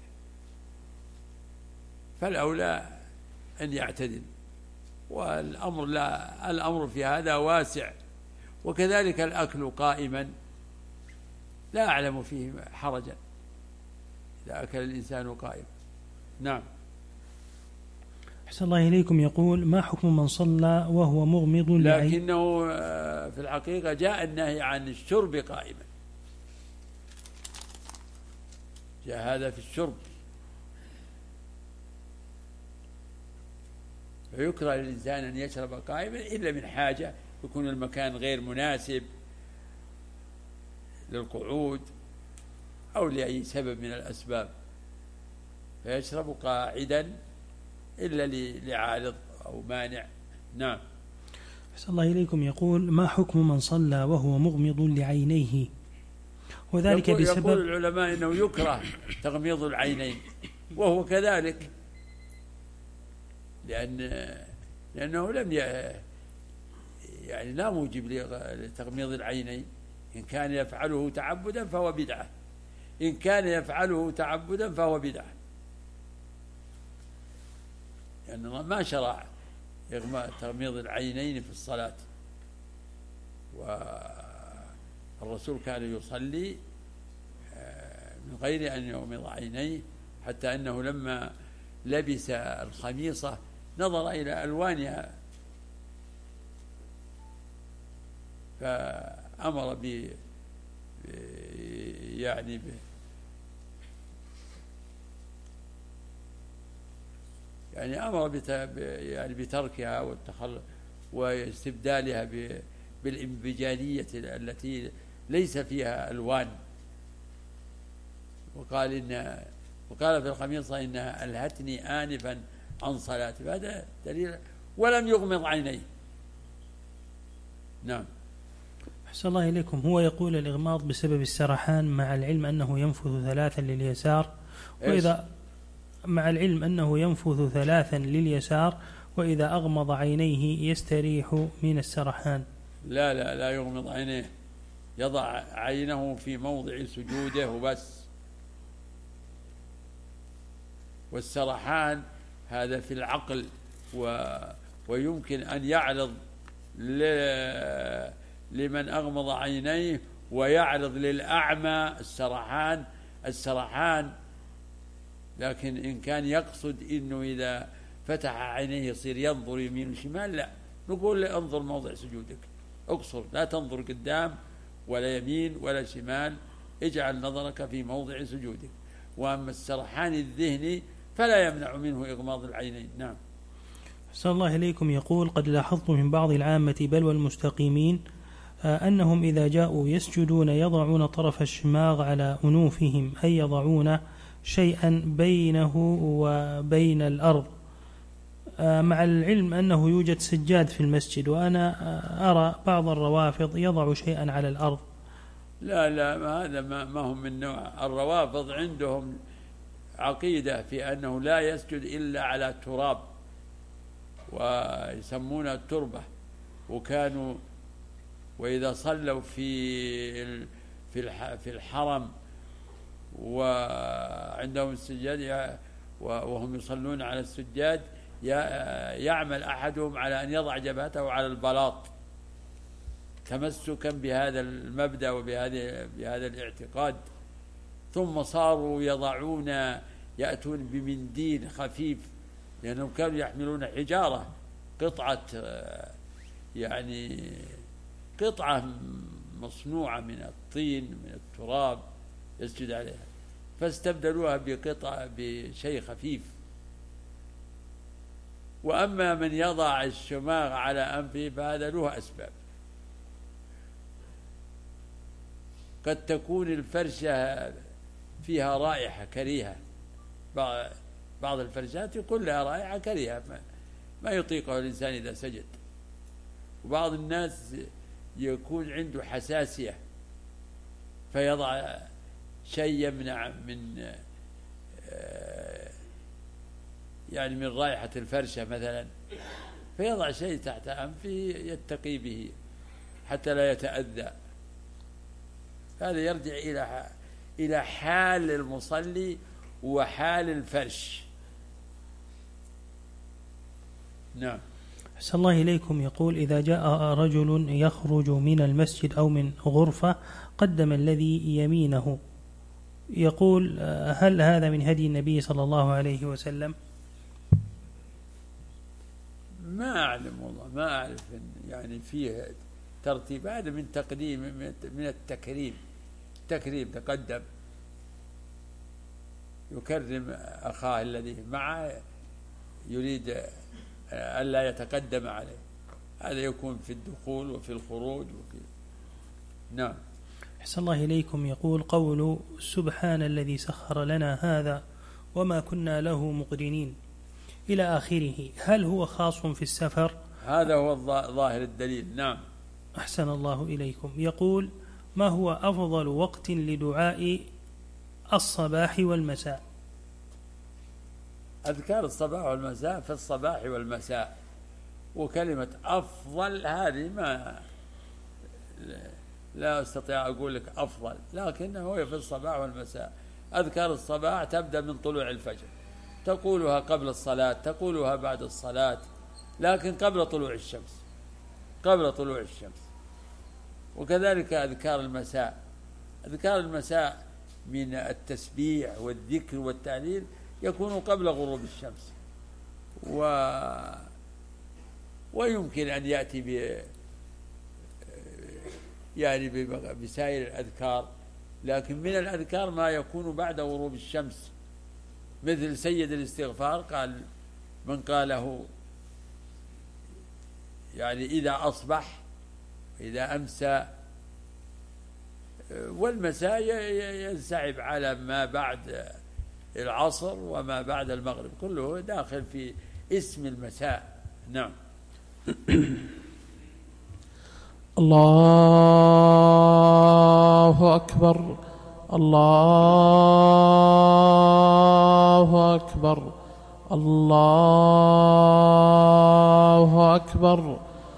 فالأولى أن يعتدل. والأمر لا الأمر في هذا واسع، وكذلك الأكل قائما لا أعلم فيه حرجا إذا أكل الإنسان قائما. نعم. أحسن الله إليكم. يقول: ما حكم من صلى وهو مغمض لعين؟ لكنه في الحقيقة جاء النهي عن الشرب قائما، جاء هذا في الشرب، فيكره للإنسان أن يشرب قائما إلا من حاجة، يكون المكان غير مناسب للقعود أو لأي سبب من الأسباب، فيشرب قاعدا إلا لعارض أو مانع. نعم. أحسن الله إليكم. يقول: ما حكم من صلى وهو مغمض لعينيه وذلك يقول بسبب يقول العلماء إنه يكره تغميض العينين، وهو كذلك، لأن لأنه لم يعني لا موجب لتغميض العينين. إن كان يفعله تعبدا فهو بدعة، إن كان يفعله تعبدا فهو بدعة، لأن يعني ما شرع تغميض العينين في الصلاة. والرسول كان يصلي من غير أن يغمض عينيه، حتى أنه لما لبس الخميصة نظر إلى ألوانها فأمر ب يعني ب يعني أمر بت يعني بتركها والتخل واستبدالها بالإنبجالية التي ليس فيها ألوان، وقال إن وقال في الخميصة إنها ألهتني آنفا عن صلاتي، هذا دليل، ولم يغمض عينيه. نعم. أحسن الله إليكم. هو يقول الإغماض بسبب السرحان، مع العلم أنه ينفذ ثلاثا لليسار، وإذا مع العلم أنه ينفذ ثلاثا لليسار وإذا أغمض عينيه يستريح من السرحان. لا لا لا يغمض عينيه، يضع عينه في موضع سجوده وبس. والسرحان هذا في العقل، و ويمكن أن يعرض ل... لمن أغمض عينيه، ويعرض للأعمى السرحان السرحان لكن إن كان يقصد إنه إذا فتح عينيه يصير ينظر يمين وشمال، لا، نقول له انظر موضع سجودك، اقصر، لا تنظر قدام ولا يمين ولا شمال، اجعل نظرك في موضع سجودك. وأما السرحان الذهني فلا يمنع منه إغماض العينين. نعم. أحسن الله إليكم. يقول: قد لاحظت من بعض العامة بل والمستقيمين أنهم إذا جاءوا يسجدون يضعون طرف الشماغ على أنوفهم، أي يضعون شيئا بينه وبين الأرض، مع العلم أنه يوجد سجاد في المسجد، وأنا أرى بعض الروافض يضع شيئا على الأرض. لا لا، هذا ما, ما هم من نوع الروافض. عندهم عقيدة في أنه لا يسجد إلا على تراب، ويسمونها التربة. وكانوا وإذا صلوا في في الحرم وعندهم السجاد وهم يصلون على السجاد، يعمل أحدهم على أن يضع جبهته على البلاط تمسكا بهذا المبدأ وبهذا بهذا الاعتقاد. ثم صاروا يضعون يأتون بمنديل خفيف، لأنهم كانوا يحملون حجارة، قطعة يعني قطعة مصنوعة من الطين من التراب يسجد عليها، فاستبدلوها بقطعة بشيء خفيف. وأما من يضع الشماغ على أنفه فهذا له أسباب. قد تكون الفرشة فيها رائحة كريهة، بعض الفرشات يكون لها رائحة كريهة ما يطيقه الإنسان إذا سجد. وبعض الناس يكون عنده حساسية فيضع شيء يمنع من يعني من رائحة الفرشة مثلا، فيضع شيء تحت أنفه يتقي به حتى لا يتأذى. هذا يرجع إلى إلى حال المصلي وحال الفرش. نعم. أحسن الله إليكم. يقول: إذا جاء رجل يخرج من المسجد أو من غرفة قدم الذي يمينه، يقول: هل هذا من هدي النبي صلى الله عليه وسلم؟ ما أعلم والله، ما أعرف يعني فيه ترتيب. هذا من تقديم من التكريم. تكريم تقدم يكرم أخاه الذي معه، يريد ألا يتقدم عليه. هذا يكون في الدخول وفي الخروج وفي نعم. أحسن الله إليكم. يقول: قول سبحان الذي سخر لنا هذا وما كنا له مقرنين إلى آخره، هل هو خاص في السفر؟ هذا هو ظاهر الدليل. نعم. أحسن الله إليكم. يقول: ما هو أفضل وقت لدعاء الصباح والمساء؟ أذكار الصباح والمساء في الصباح والمساء. وكلمة أفضل هذه ما لا أستطيع أقول لك أفضل، لكنه هو في الصباح والمساء. أذكار الصباح تبدأ من طلوع الفجر، تقولها قبل الصلاة، تقولها بعد الصلاة، لكن قبل طلوع الشمس قبل طلوع الشمس. وكذلك أذكار المساء. أذكار المساء من التسبيح والذكر والتهليل يكون قبل غروب الشمس، و ويمكن أن يأتي ب يعني بسائر الأذكار، لكن من الأذكار ما يكون بعد غروب الشمس، مثل سيد الاستغفار قال من قاله يعني إذا أصبح إذا أمسى، والمساء ينسحب على ما بعد العصر وما بعد المغرب، كله داخل في اسم المساء. نعم. الله أكبر الله أكبر الله أكبر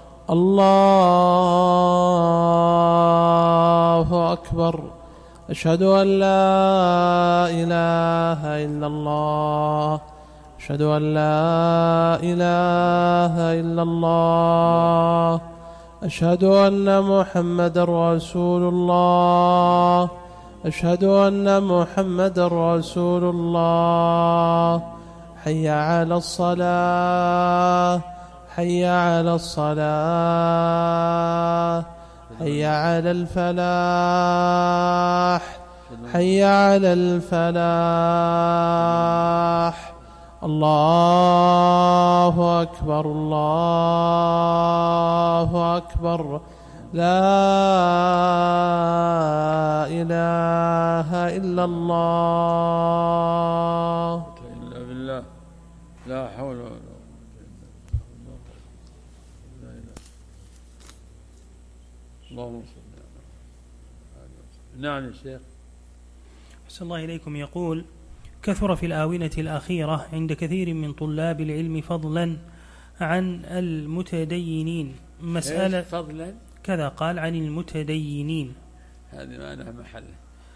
الله أكبر. أشهد أن لا إله إلا الله أشهد أن لا إله إلا الله أشهد أن محمدا رسول الله أشهد أن محمدا رسول الله. حي على الصلاة حي على الصلاة حي على الفلاح حي على الفلاح. الله أكبر الله أكبر. لا إله إلا الله. إلا بالله. لا حول ولا قوة إلا بالله. اللهم صل على. نعم يا شيخ. أحسن الله إليكم. يقول: كثر في الآونة الأخيرة عند كثير من طلاب العلم فضلا عن المتدينين مسألة فضلا كذا قال عن المتدينين، هذه ما لها محل.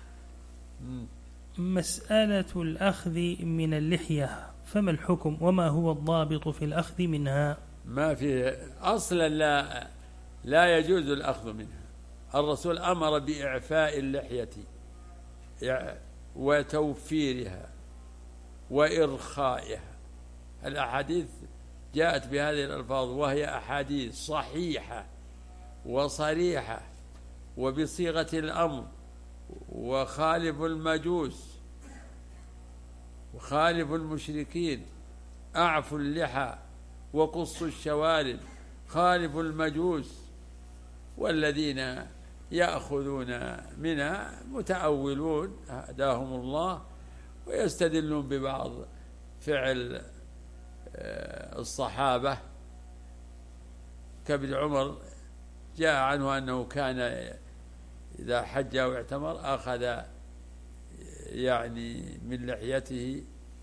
مسألة الأخذ من اللحية، فما الحكم وما هو الضابط في الأخذ منها؟ ما في أصلا، لا لا يجوز الأخذ منها. الرسول أمر بإعفاء اللحية وتوفيرها وإرخائها. الأحاديث جاءت بهذه الألفاظ وهي أحاديث صحيحة وصريحة وبصيغة الأمر. وخالف المجوس وخالف المشركين، أعفوا اللحى وقصوا الشوارب، خالف المجوس. والذين يأخذون منها متأولون هداهم الله، ويستدلون ببعض فعل الصحابة كابن عمر، جاء عنه أنه كان إذا حج أو اعتمر أخذ يعني من لحيته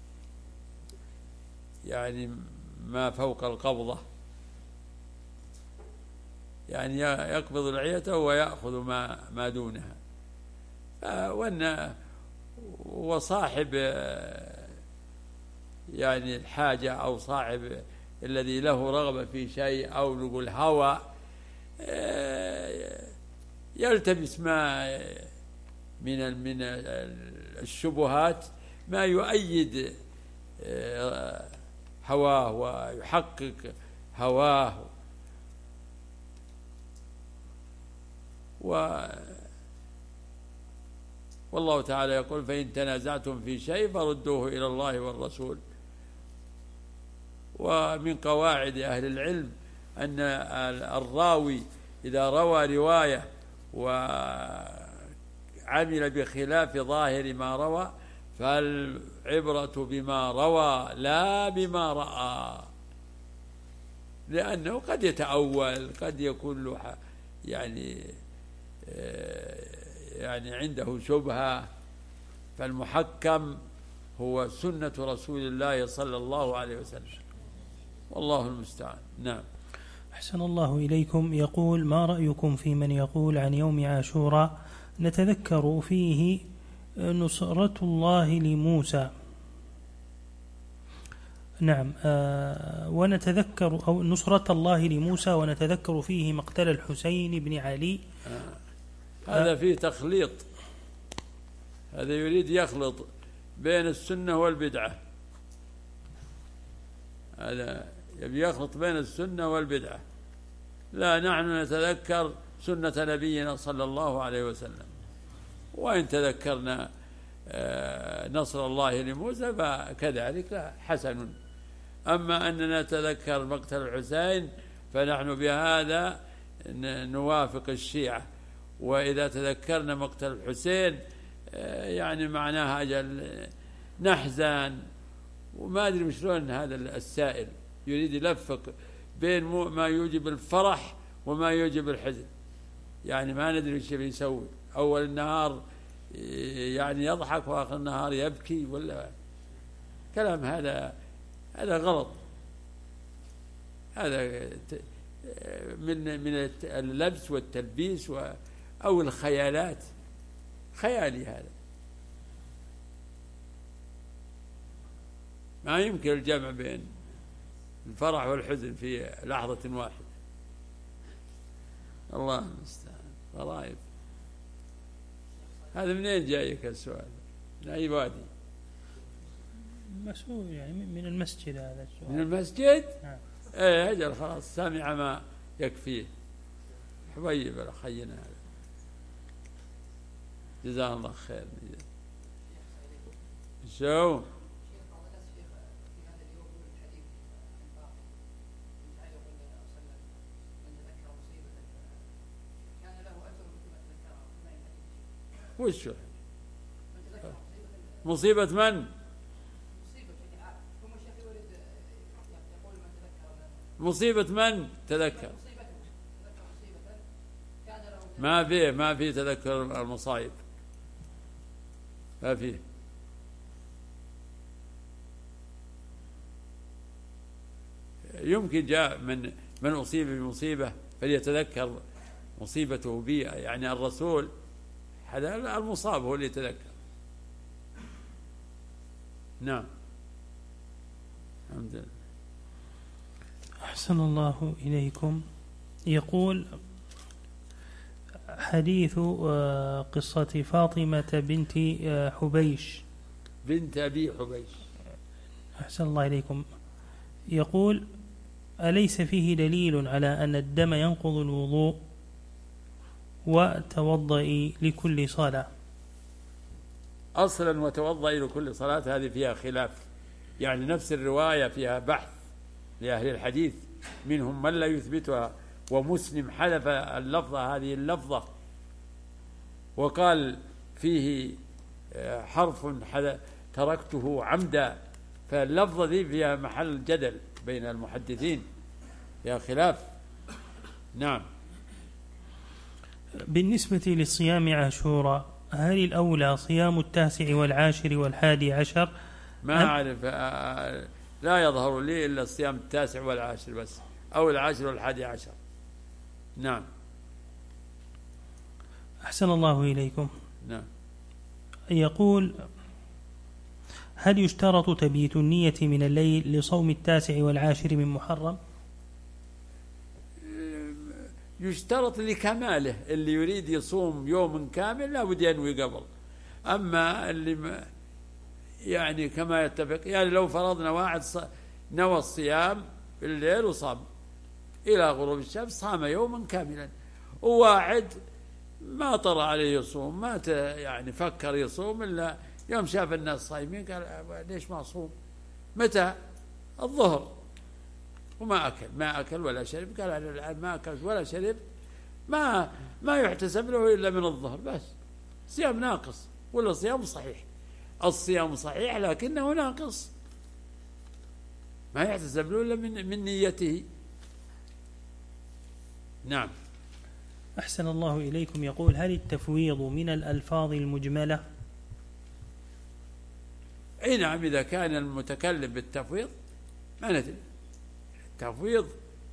يعني ما فوق القبضة، يعني يقبض لحيته ويأخذ ما ما دونها. وأن وصاحب يعني الحاجة أو صاحب الذي له رغبة في شيء أو نقول هوى يلتمس ما من من الشبهات ما يؤيد هواه ويحقق هواه. و والله تعالى يقول: فإن تنازعتم في شيء فردوه إلى الله والرسول. ومن قواعد أهل العلم أن الراوي إذا روى رواية وعمل بخلاف ظاهر ما روى فالعبرة بما روى لا بما رأى، لأنه قد يتأول، قد يكون له يعني يعني عنده شبهة. فالمحكم هو سنة رسول الله صلى الله عليه وسلم، والله المستعان. نعم. أحسن الله إليكم. يقول: ما رأيكم في من يقول عن يوم عاشوراء نتذكر فيه نصرة الله لموسى؟ نعم، آه ونتذكر أو نصرة الله لموسى ونتذكر فيه مقتل الحسين بن علي. آه. هذا فيه تخليط، هذا يريد يخلط بين السنة والبدعة، هذا يبي يخلط بين السنة والبدعة. لا، نحن نتذكر سنة نبينا صلى الله عليه وسلم، وإن تذكرنا نصر الله لموسى فكذلك حسن. أما أننا نتذكر مقتل الحسين فنحن بهذا نوافق الشيعة، وإذا تذكرنا مقتل الحسين يعني معناها أجل نحزن. وما أدري شلون هذا السائل يريد يلفق بين ما يوجب الفرح وما يوجب الحزن، يعني ما ندري ايش يسوي. أول النهار يعني يضحك وآخر النهار يبكي، ولا كلام هذا هذا غلط. هذا من من اللبس والتلبيس أو الخيالات، خيالي هذا. ما يمكن الجمع بين الفرح والحزن في لحظة واحدة. الله المستعان. غرائب. هذا منين جايك السؤال؟ من أي وادي؟ مسؤول يعني من المسجد هذا السؤال. من المسجد؟ نعم. ايه أجل خلاص، سمع ما يكفيه. حبيب أخينا هذا، جزاه الله خير. شو؟ وش مصيبة من؟ مصيبة من تذكر؟ ما فيه ما فيه تذكر المصايب، ما فيه. يمكن جاء من من أصيب بمصيبة فليتذكر مصيبته بي، يعني الرسول هذا المصاب هو اللي يتذكر. نعم. الحمد لله. أحسن الله إليكم. يقول حديث قصة فاطمة بنت حبيش بنت أبي حبيش. أحسن الله إليكم. يقول أليس فيه دليل على أن الدم ينقض الوضوء وتوضئي لكل صلاة؟ أصلا وتوضئي لكل صلاة هذه فيها خلاف، يعني نفس الرواية فيها بحث لأهل الحديث، منهم من لا يثبتها، ومسلم حذف اللفظة هذه اللفظة وقال فيه حرف تركته عمدا، فاللفظة دي فيها محل جدل بين المحدثين، فيها خلاف. نعم. بالنسبة للصيام عاشوراء، هل الأولى صيام التاسع والعاشر والحادي عشر؟ ما أعرف، لا يظهر لي إلا الصيام التاسع والعاشر بس، أو العاشر والحادي عشر. نعم. أحسن الله إليكم. نعم. يقول هل يشترط تبييت النية من الليل لصوم التاسع والعاشر من محرم؟ يشترط لكماله، اللي يريد يصوم يوم كامل لا بد ينوي قبل. أما اللي يعني كما يتفق، يعني لو فرضنا واحد نوى الصيام بالليل وصام إلى غروب الشمس صام يوما كاملا، وواحد ما طرأ عليه يصوم، ما يعني فكر يصوم إلا يوم شاف الناس صايمين قال ليش ما أصوم؟ متى؟ الظهر، وما أكل ما أكل ولا شرب، قال أنا الآن ما أكل ولا شرب، ما ما يحتسب له إلا من الظهر، بس صيام ناقص ولا صيام صحيح؟ الصيام صحيح لكنه ناقص، ما يحتسب له إلا من من نيته. نعم. أحسن الله إليكم. يقول هل التفويض من الألفاظ المجملة؟ أي نعم، إذا كان المتكلم بالتفويض ما ندري. التفويض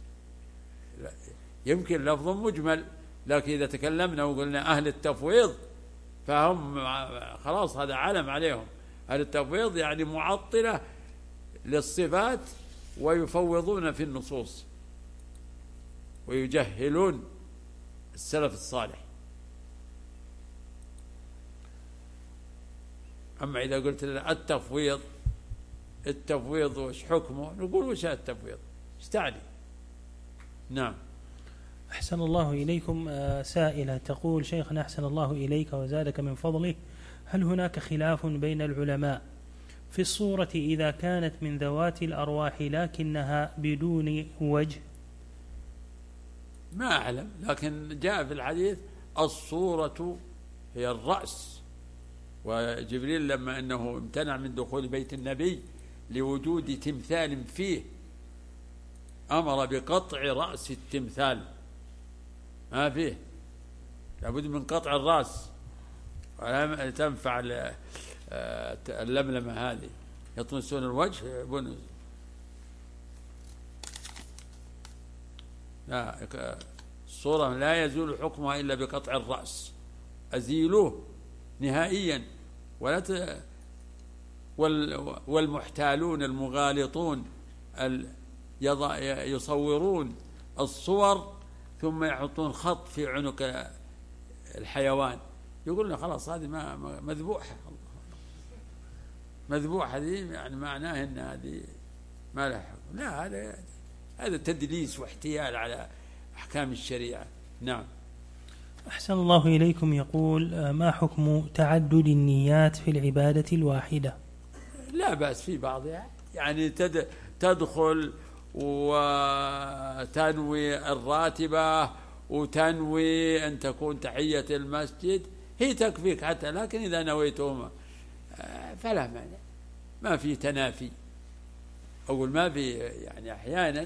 يمكن لفظ مجمل، لكن إذا تكلمنا وقلنا أهل التفويض فهم خلاص هذا علم عليهم. أهل التفويض يعني معطلة للصفات ويفوضون في النصوص ويجهلون السلف الصالح. أما إذا قلت لنا التفويض التفويض وش حكمه، نقول وش التفويض استعني. نعم. أحسن الله إليكم. سائلة تقول شيخنا أحسن الله إليك وزادك من فضله، هل هناك خلاف بين العلماء في الصورة إذا كانت من ذوات الأرواح لكنها بدون وجه؟ ما أعلم، لكن جاء في الحديث الصورة هي الرأس، وجبريل لما أنه امتنع من دخول بيت النبي لوجود تمثال فيه أمر بقطع رأس التمثال، ما فيه، لابد من قطع الرأس، ولا تنفع اللملمة هذه يطمسون الوجه بنز. لا، الصورة لا يزول حكمها إلا بقطع الرأس، أزيلوه نهائيا. ولا ت... وال... والمحتالون المغالطون ال... يضع... يصورون الصور ثم يحطون خط في عنق الحيوان، يقولون خلاص هذه ما مذبوحة، مذبوحة هذه يعني معناه أن هذه ما لها حكم. لا، هذا هذا تدليس واحتيال على أحكام الشريعة. نعم. أحسن الله إليكم. يقول ما حكم تعدد النيات في العبادة الواحدة؟ لا بأس في بعضها، يعني تد... تدخل وتنوي الراتبة وتنوي أن تكون تحية المسجد، هي تكفيك حتى، لكن إذا نويتهما فلا مانع، ما في تنافي. أقول ما في، يعني أحيانا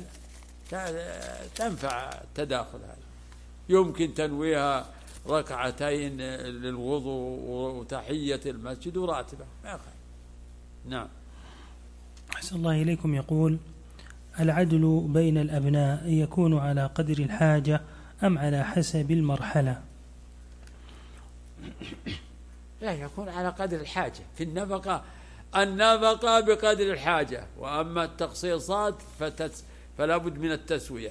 تنفع التداخل هذا، يمكن تنويها ركعتين للوضوء وتحية المسجد وراتبة ما يخالف. نعم. أحسن الله إليكم. يقول العدل بين الأبناء يكون على قدر الحاجة أم على حسب المرحلة؟ لا، يكون على قدر الحاجة. في النفقة النفقة بقدر الحاجة، وأما التخصيصات فتس فلا بد من التسوية.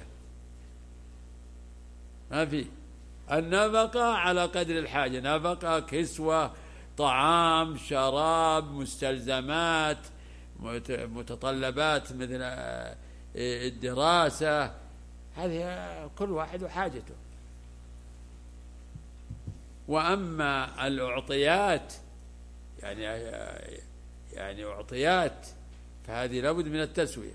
ما في النفقة على قدر الحاجة، نفقة، كسوة، طعام، شراب، مستلزمات، متطلبات مثل الدراسة، هذه كل واحد وحاجته. وأما الأعطيات يعني يعني أعطيات فهذه لابد من التسوية.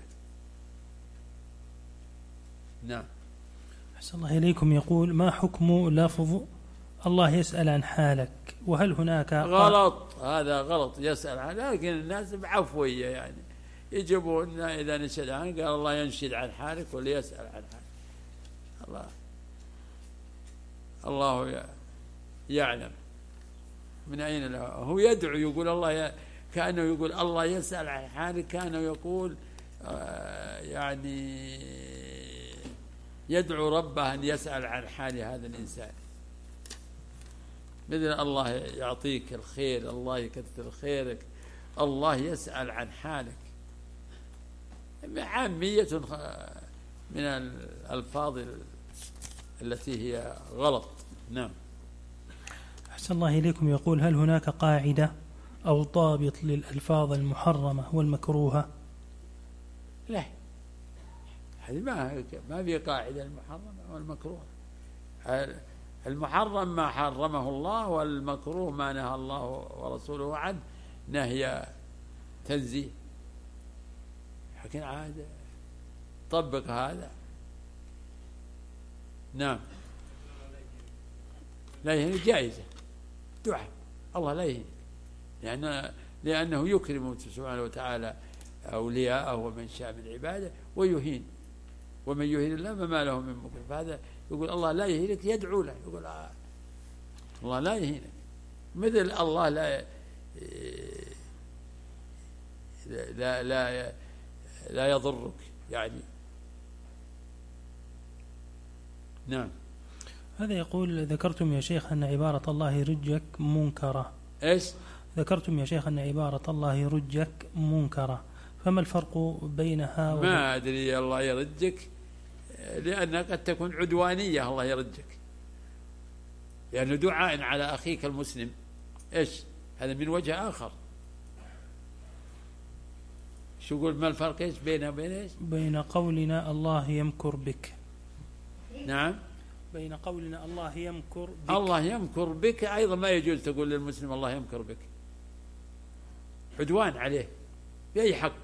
نعم. أحسن الله إليكم. يقول: ما حكم لفظ الله يسأل عن حالك؟ وهل هناك غلط؟ هذا غلط، يسأل عن، لكن الناس بعفوية يعني يجبون إذا نشد عنه قال الله ينشد عن حالك ولا يسأل عن حالك. الله الله يعلم من أين له. هو يدعو يقول الله ي... كأنه يقول الله يسأل عن حالك، كأنه يقول آه يعني يدعو ربه أن يسأل عن حال هذا الإنسان، مثل الله يعطيك الخير، الله يكثر خيرك، الله يسأل عن حالك. عامية من الألفاظ التي هي غلط. نعم. أحسن الله إليكم. يقول: هل هناك قاعدة أو ضابط للألفاظ المحرمة والمكروهة؟ لا، هذه ما ما في قاعدة المحرمة والمكروه. المحرم ما حرمه الله، والمكروه ما نهى الله ورسوله عنه نهي تنزيه. لكن عاد طبق هذا. نعم. لا يهين جائزة دعاء الله لا يهين، لأنه, لأنه يكرم سبحانه وتعالى أولياءه ومن شاء من عباده، ويهين ومن يهين الله فما له من مكرم. فهذا يقول الله لا يهينك، يدعو له يقول آه الله لا يهينك، مثل الله لا لا لا, لا يضرك يعني. نعم. هذا يقول: ذكرتم يا شيخ أن عبارة الله رجك منكرة. إيش؟ ذكرتم يا شيخ أن عبارة الله رجك منكرة، فما الفرق بينها؟ ما أدري. الله يرجك لأنها قد تكون عدوانية. الله يرجك لأنه دعاء على أخيك المسلم. إيش هذا من وجه آخر. شو يقول؟ ما الفرق إيش بينها وبين إيش؟ بين قولنا الله يمكر بك. نعم. بين قولنا الله يمكر بك. الله يمكر بك أيضا ما يجوز تقول للمسلم الله يمكر بك، عدوان عليه بأي حق.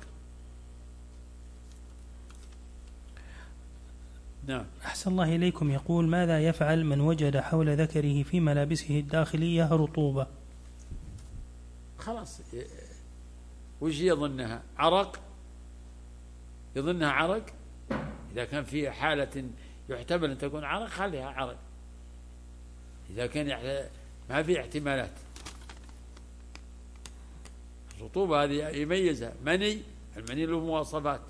نعم. أحسن الله إليكم. يقول: ماذا يفعل من وجد حول ذكره في ملابسه الداخلية رطوبة؟ خلاص، وش يظنها؟ عرق؟ يظنها عرق؟ إذا كان في حالة يحتمل أن تكون عرق خليها عرق. إذا كان يحت... ما في احتمالات. الرطوبة هذه يميزها. مني، المني له مواصفات،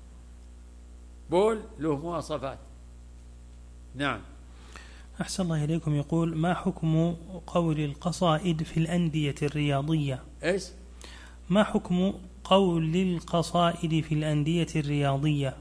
بول له مواصفات. نعم. أحسن الله إليكم. يقول: ما حكم قول القصائد في الأندية الرياضية؟ إيش؟ ما حكم قول القصائد في الأندية الرياضية؟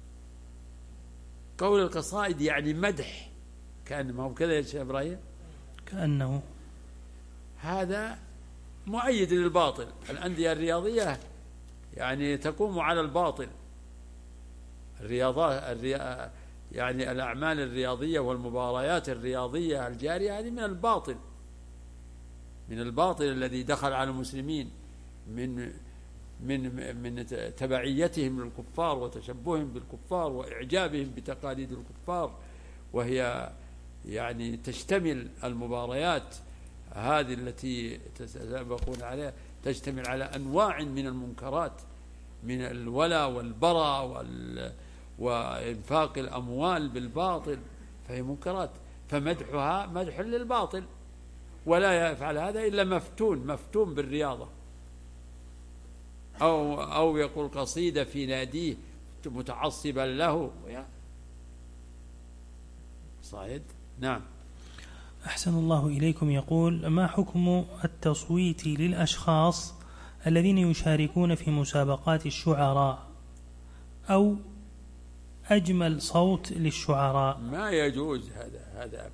قول القصائد يعني مدح، كأنه ما هو كذا يا شيخ إبراهيم؟ كأنه هذا مؤيد للباطل. الأندية الرياضية يعني تقوم على الباطل. الرياضات الريا... يعني الأعمال الرياضية والمباريات الرياضية الجارية هذه من الباطل، من الباطل الذي دخل على المسلمين من من من تبعيتهم للكفار وتشبههم بالكفار وإعجابهم بتقاليد الكفار، وهي يعني تشتمل المباريات هذه التي تسابقون عليها تشتمل على أنواع من المنكرات، من الولا والبراء وال وإنفاق الأموال بالباطل، فهي منكرات. فمدحها مدح للباطل، ولا يفعل هذا إلا مفتون مفتون بالرياضة، أو أو يقول قصيدة في ناديه متعصبا له صاعد. نعم. أحسن الله إليكم. يقول: ما حكم التصويت للأشخاص الذين يشاركون في مسابقات الشعراء أو أجمل صوت للشعراء؟ ما يجوز هذا هذا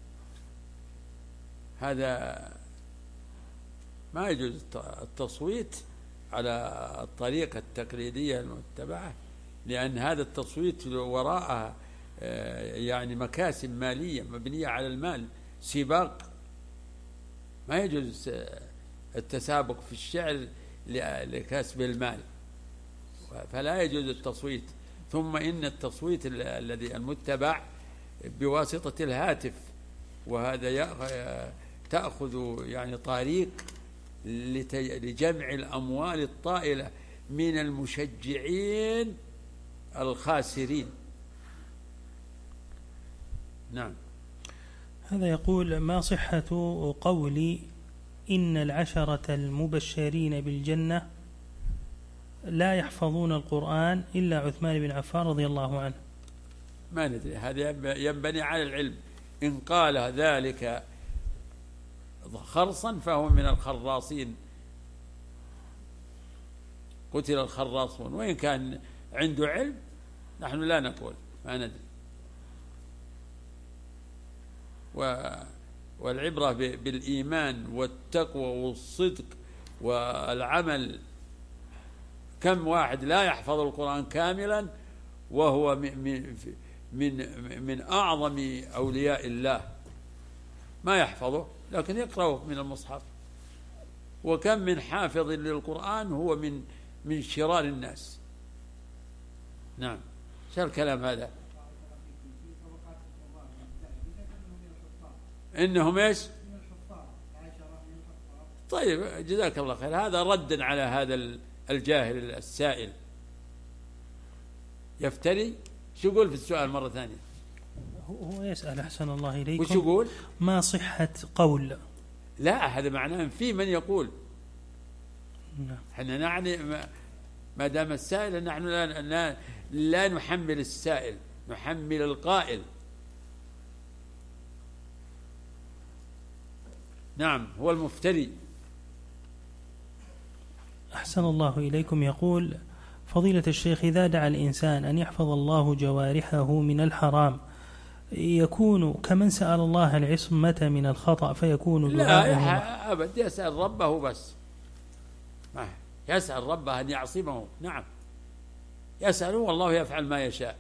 هذا ما يجوز التصويت على الطريقة التقليدية المتبعة، لأن هذا التصويت وراءها يعني مكاسب مالية مبنية على المال، سباق. ما يجوز التسابق في الشعر لكسب المال، فلا يجوز التصويت. ثم إن التصويت الذي المتبع بواسطة الهاتف، وهذا تأخذ يعني طريق لجمع الأموال الطائلة من المشجعين الخاسرين. نعم. هذا يقول: ما صحة قولي إن العشرة المبشرين بالجنة لا يحفظون القرآن إلا عثمان بن عفان رضي الله عنه؟ ما ندري، هذا ينبني على العلم. إن قال ذلك خرصا فهو من الخراصين، قتل الخراصون. وإن كان عنده علم نحن لا نقول، ما ندري. والعبرة بالإيمان والتقوى والصدق والعمل. كم واحد لا يحفظ القرآن كاملا وهو من من من أعظم أولياء الله، ما يحفظه لكن يقرأه من المصحف. وكم من حافظ للقرآن هو من من شرار الناس. نعم. شو الكلام هذا؟ إنهم إيش؟ طيب جزاك الله خير. هذا رد على هذا الجاهل السائل يفتري. شو يقول في السؤال مرة ثانية؟ هو يسأل أحسن الله إليكم وش يقول؟ ما صحة قول. لا، هذا معناه في من يقول. نعم. احنا نعني ما دام السائل نحن لا, لا, لا نحمل السائل، نحمل القائل. نعم، هو المفتري. أحسن الله إليكم. يقول: فضيلة الشيخ، إذا دعا الإنسان أن يحفظ الله جوارحه من الحرام يكون كمن سأل الله العصمة من الخطأ فيكون لا أبد، يسأل ربه بس، ما يسأل ربه أن يعصمه. نعم، يسأله والله يفعل ما يشاء.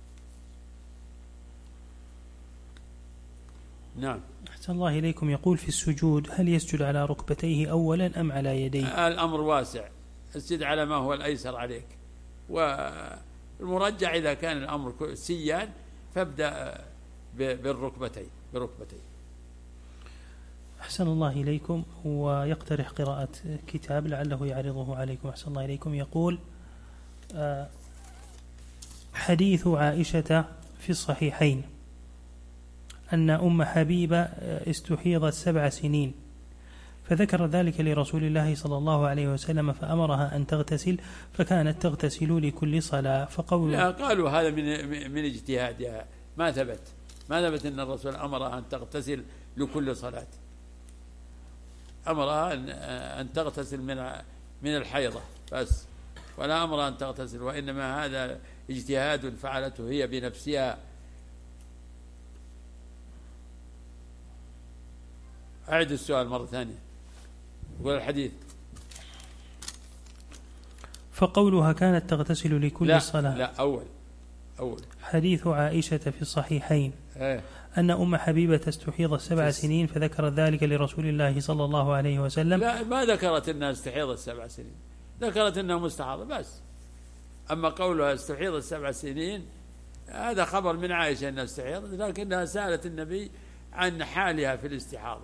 نعم. أحسن الله إليكم. يقول: في السجود هل يسجد على ركبتيه أولا أم على يديه؟ الأمر واسع، اسجد على ما هو الأيسر عليك، والمرجع إذا كان الأمر سيان فابدأ بالركبتين بركبتين. أحسن الله إليكم. ويقترح قراءة كتاب لعله يعرضه عليكم. أحسن الله إليكم. يقول: حديث عائشة في الصحيحين أن أم حبيبة استحيضت سبع سنين فذكر ذلك لرسول الله صلى الله عليه وسلم فأمرها أن تغتسل فكانت تغتسل لكل صلاة. فقول لا، قالوا هذا من من اجتهادها، ما ثبت ما ثبت أن الرسول أمرها أن تغتسل لكل صلاة. أمرها أن تغتسل من من الحيضة بس، ولا أمرها أن تغتسل، وإنما هذا اجتهاد فعلته هي بنفسها. أعد السؤال مرة ثانية. يقول الحديث: فقولها كانت تغتسل لكل لا صلاة. لا أول أول حديث عائشة في الصحيحين ايه؟ أن أم حبيبة استحيض سبع سنين فذكر ذلك لرسول الله صلى الله عليه وسلم. لا، ما ذكرت أنها استحيضت سبع سنين، ذكرت أنها مستحاضة بس. أما قولها استحيضت سبع سنين هذا خبر من عائشة أنها استحيضت، لكنها سألت النبي عن حالها في الاستحاضة.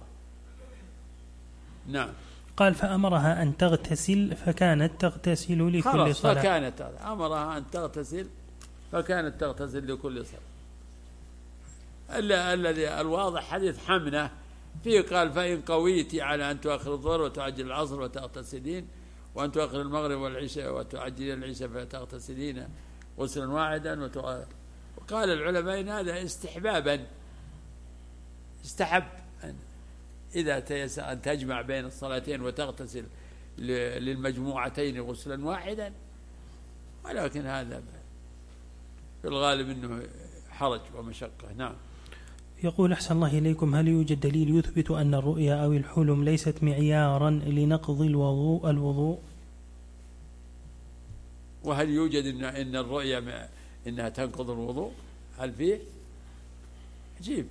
نعم. قال: فأمرها أن تغتسل فكانت تغتسل لكل صلاة. فكانت أمرها أن تغتسل فكانت تغتسل لكل صلاة. الذي الواضح حديث حمنة فيه قال: فإن قويت على أن تؤخر الظهر وتعجل العصر وتغتسلين، وأن تؤخر المغرب والعشاء وتعجل العشاء فتغتسلين، غسلا واحدا. وقال العلماء إن هذا استحبابا، استحب إذا تيسر أن تجمع بين الصلاتين وتغتسل للمجموعتين غسلا واحدا، ولكن هذا في الغالب أنه حرج ومشقة. نعم. يقول أحسن الله إليكم: هل يوجد دليل يثبت أن الرؤيا أو الحلم ليست معيارا لنقض الوضوء الوضوء وهل يوجد إن, إن الرؤيا إنها تنقض الوضوء؟ هل فيه؟ عجيب.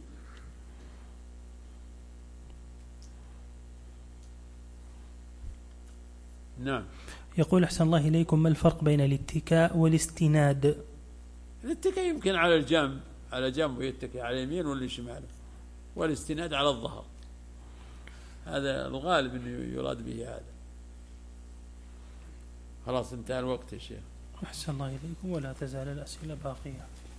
نعم. يقول أحسن الله إليكم: ما الفرق بين الاتكاء والاستناد؟ الاتكاء يمكن على الجنب، على جنب ويتكي على اليمين ولا الشمال، والاستناد على الظهر. هذا الغالب أنه يراد به هذا. خلاص انتهى الوقت يا شيخ. أحسن الله إليكم، ولا تزال الأسئلة باقية.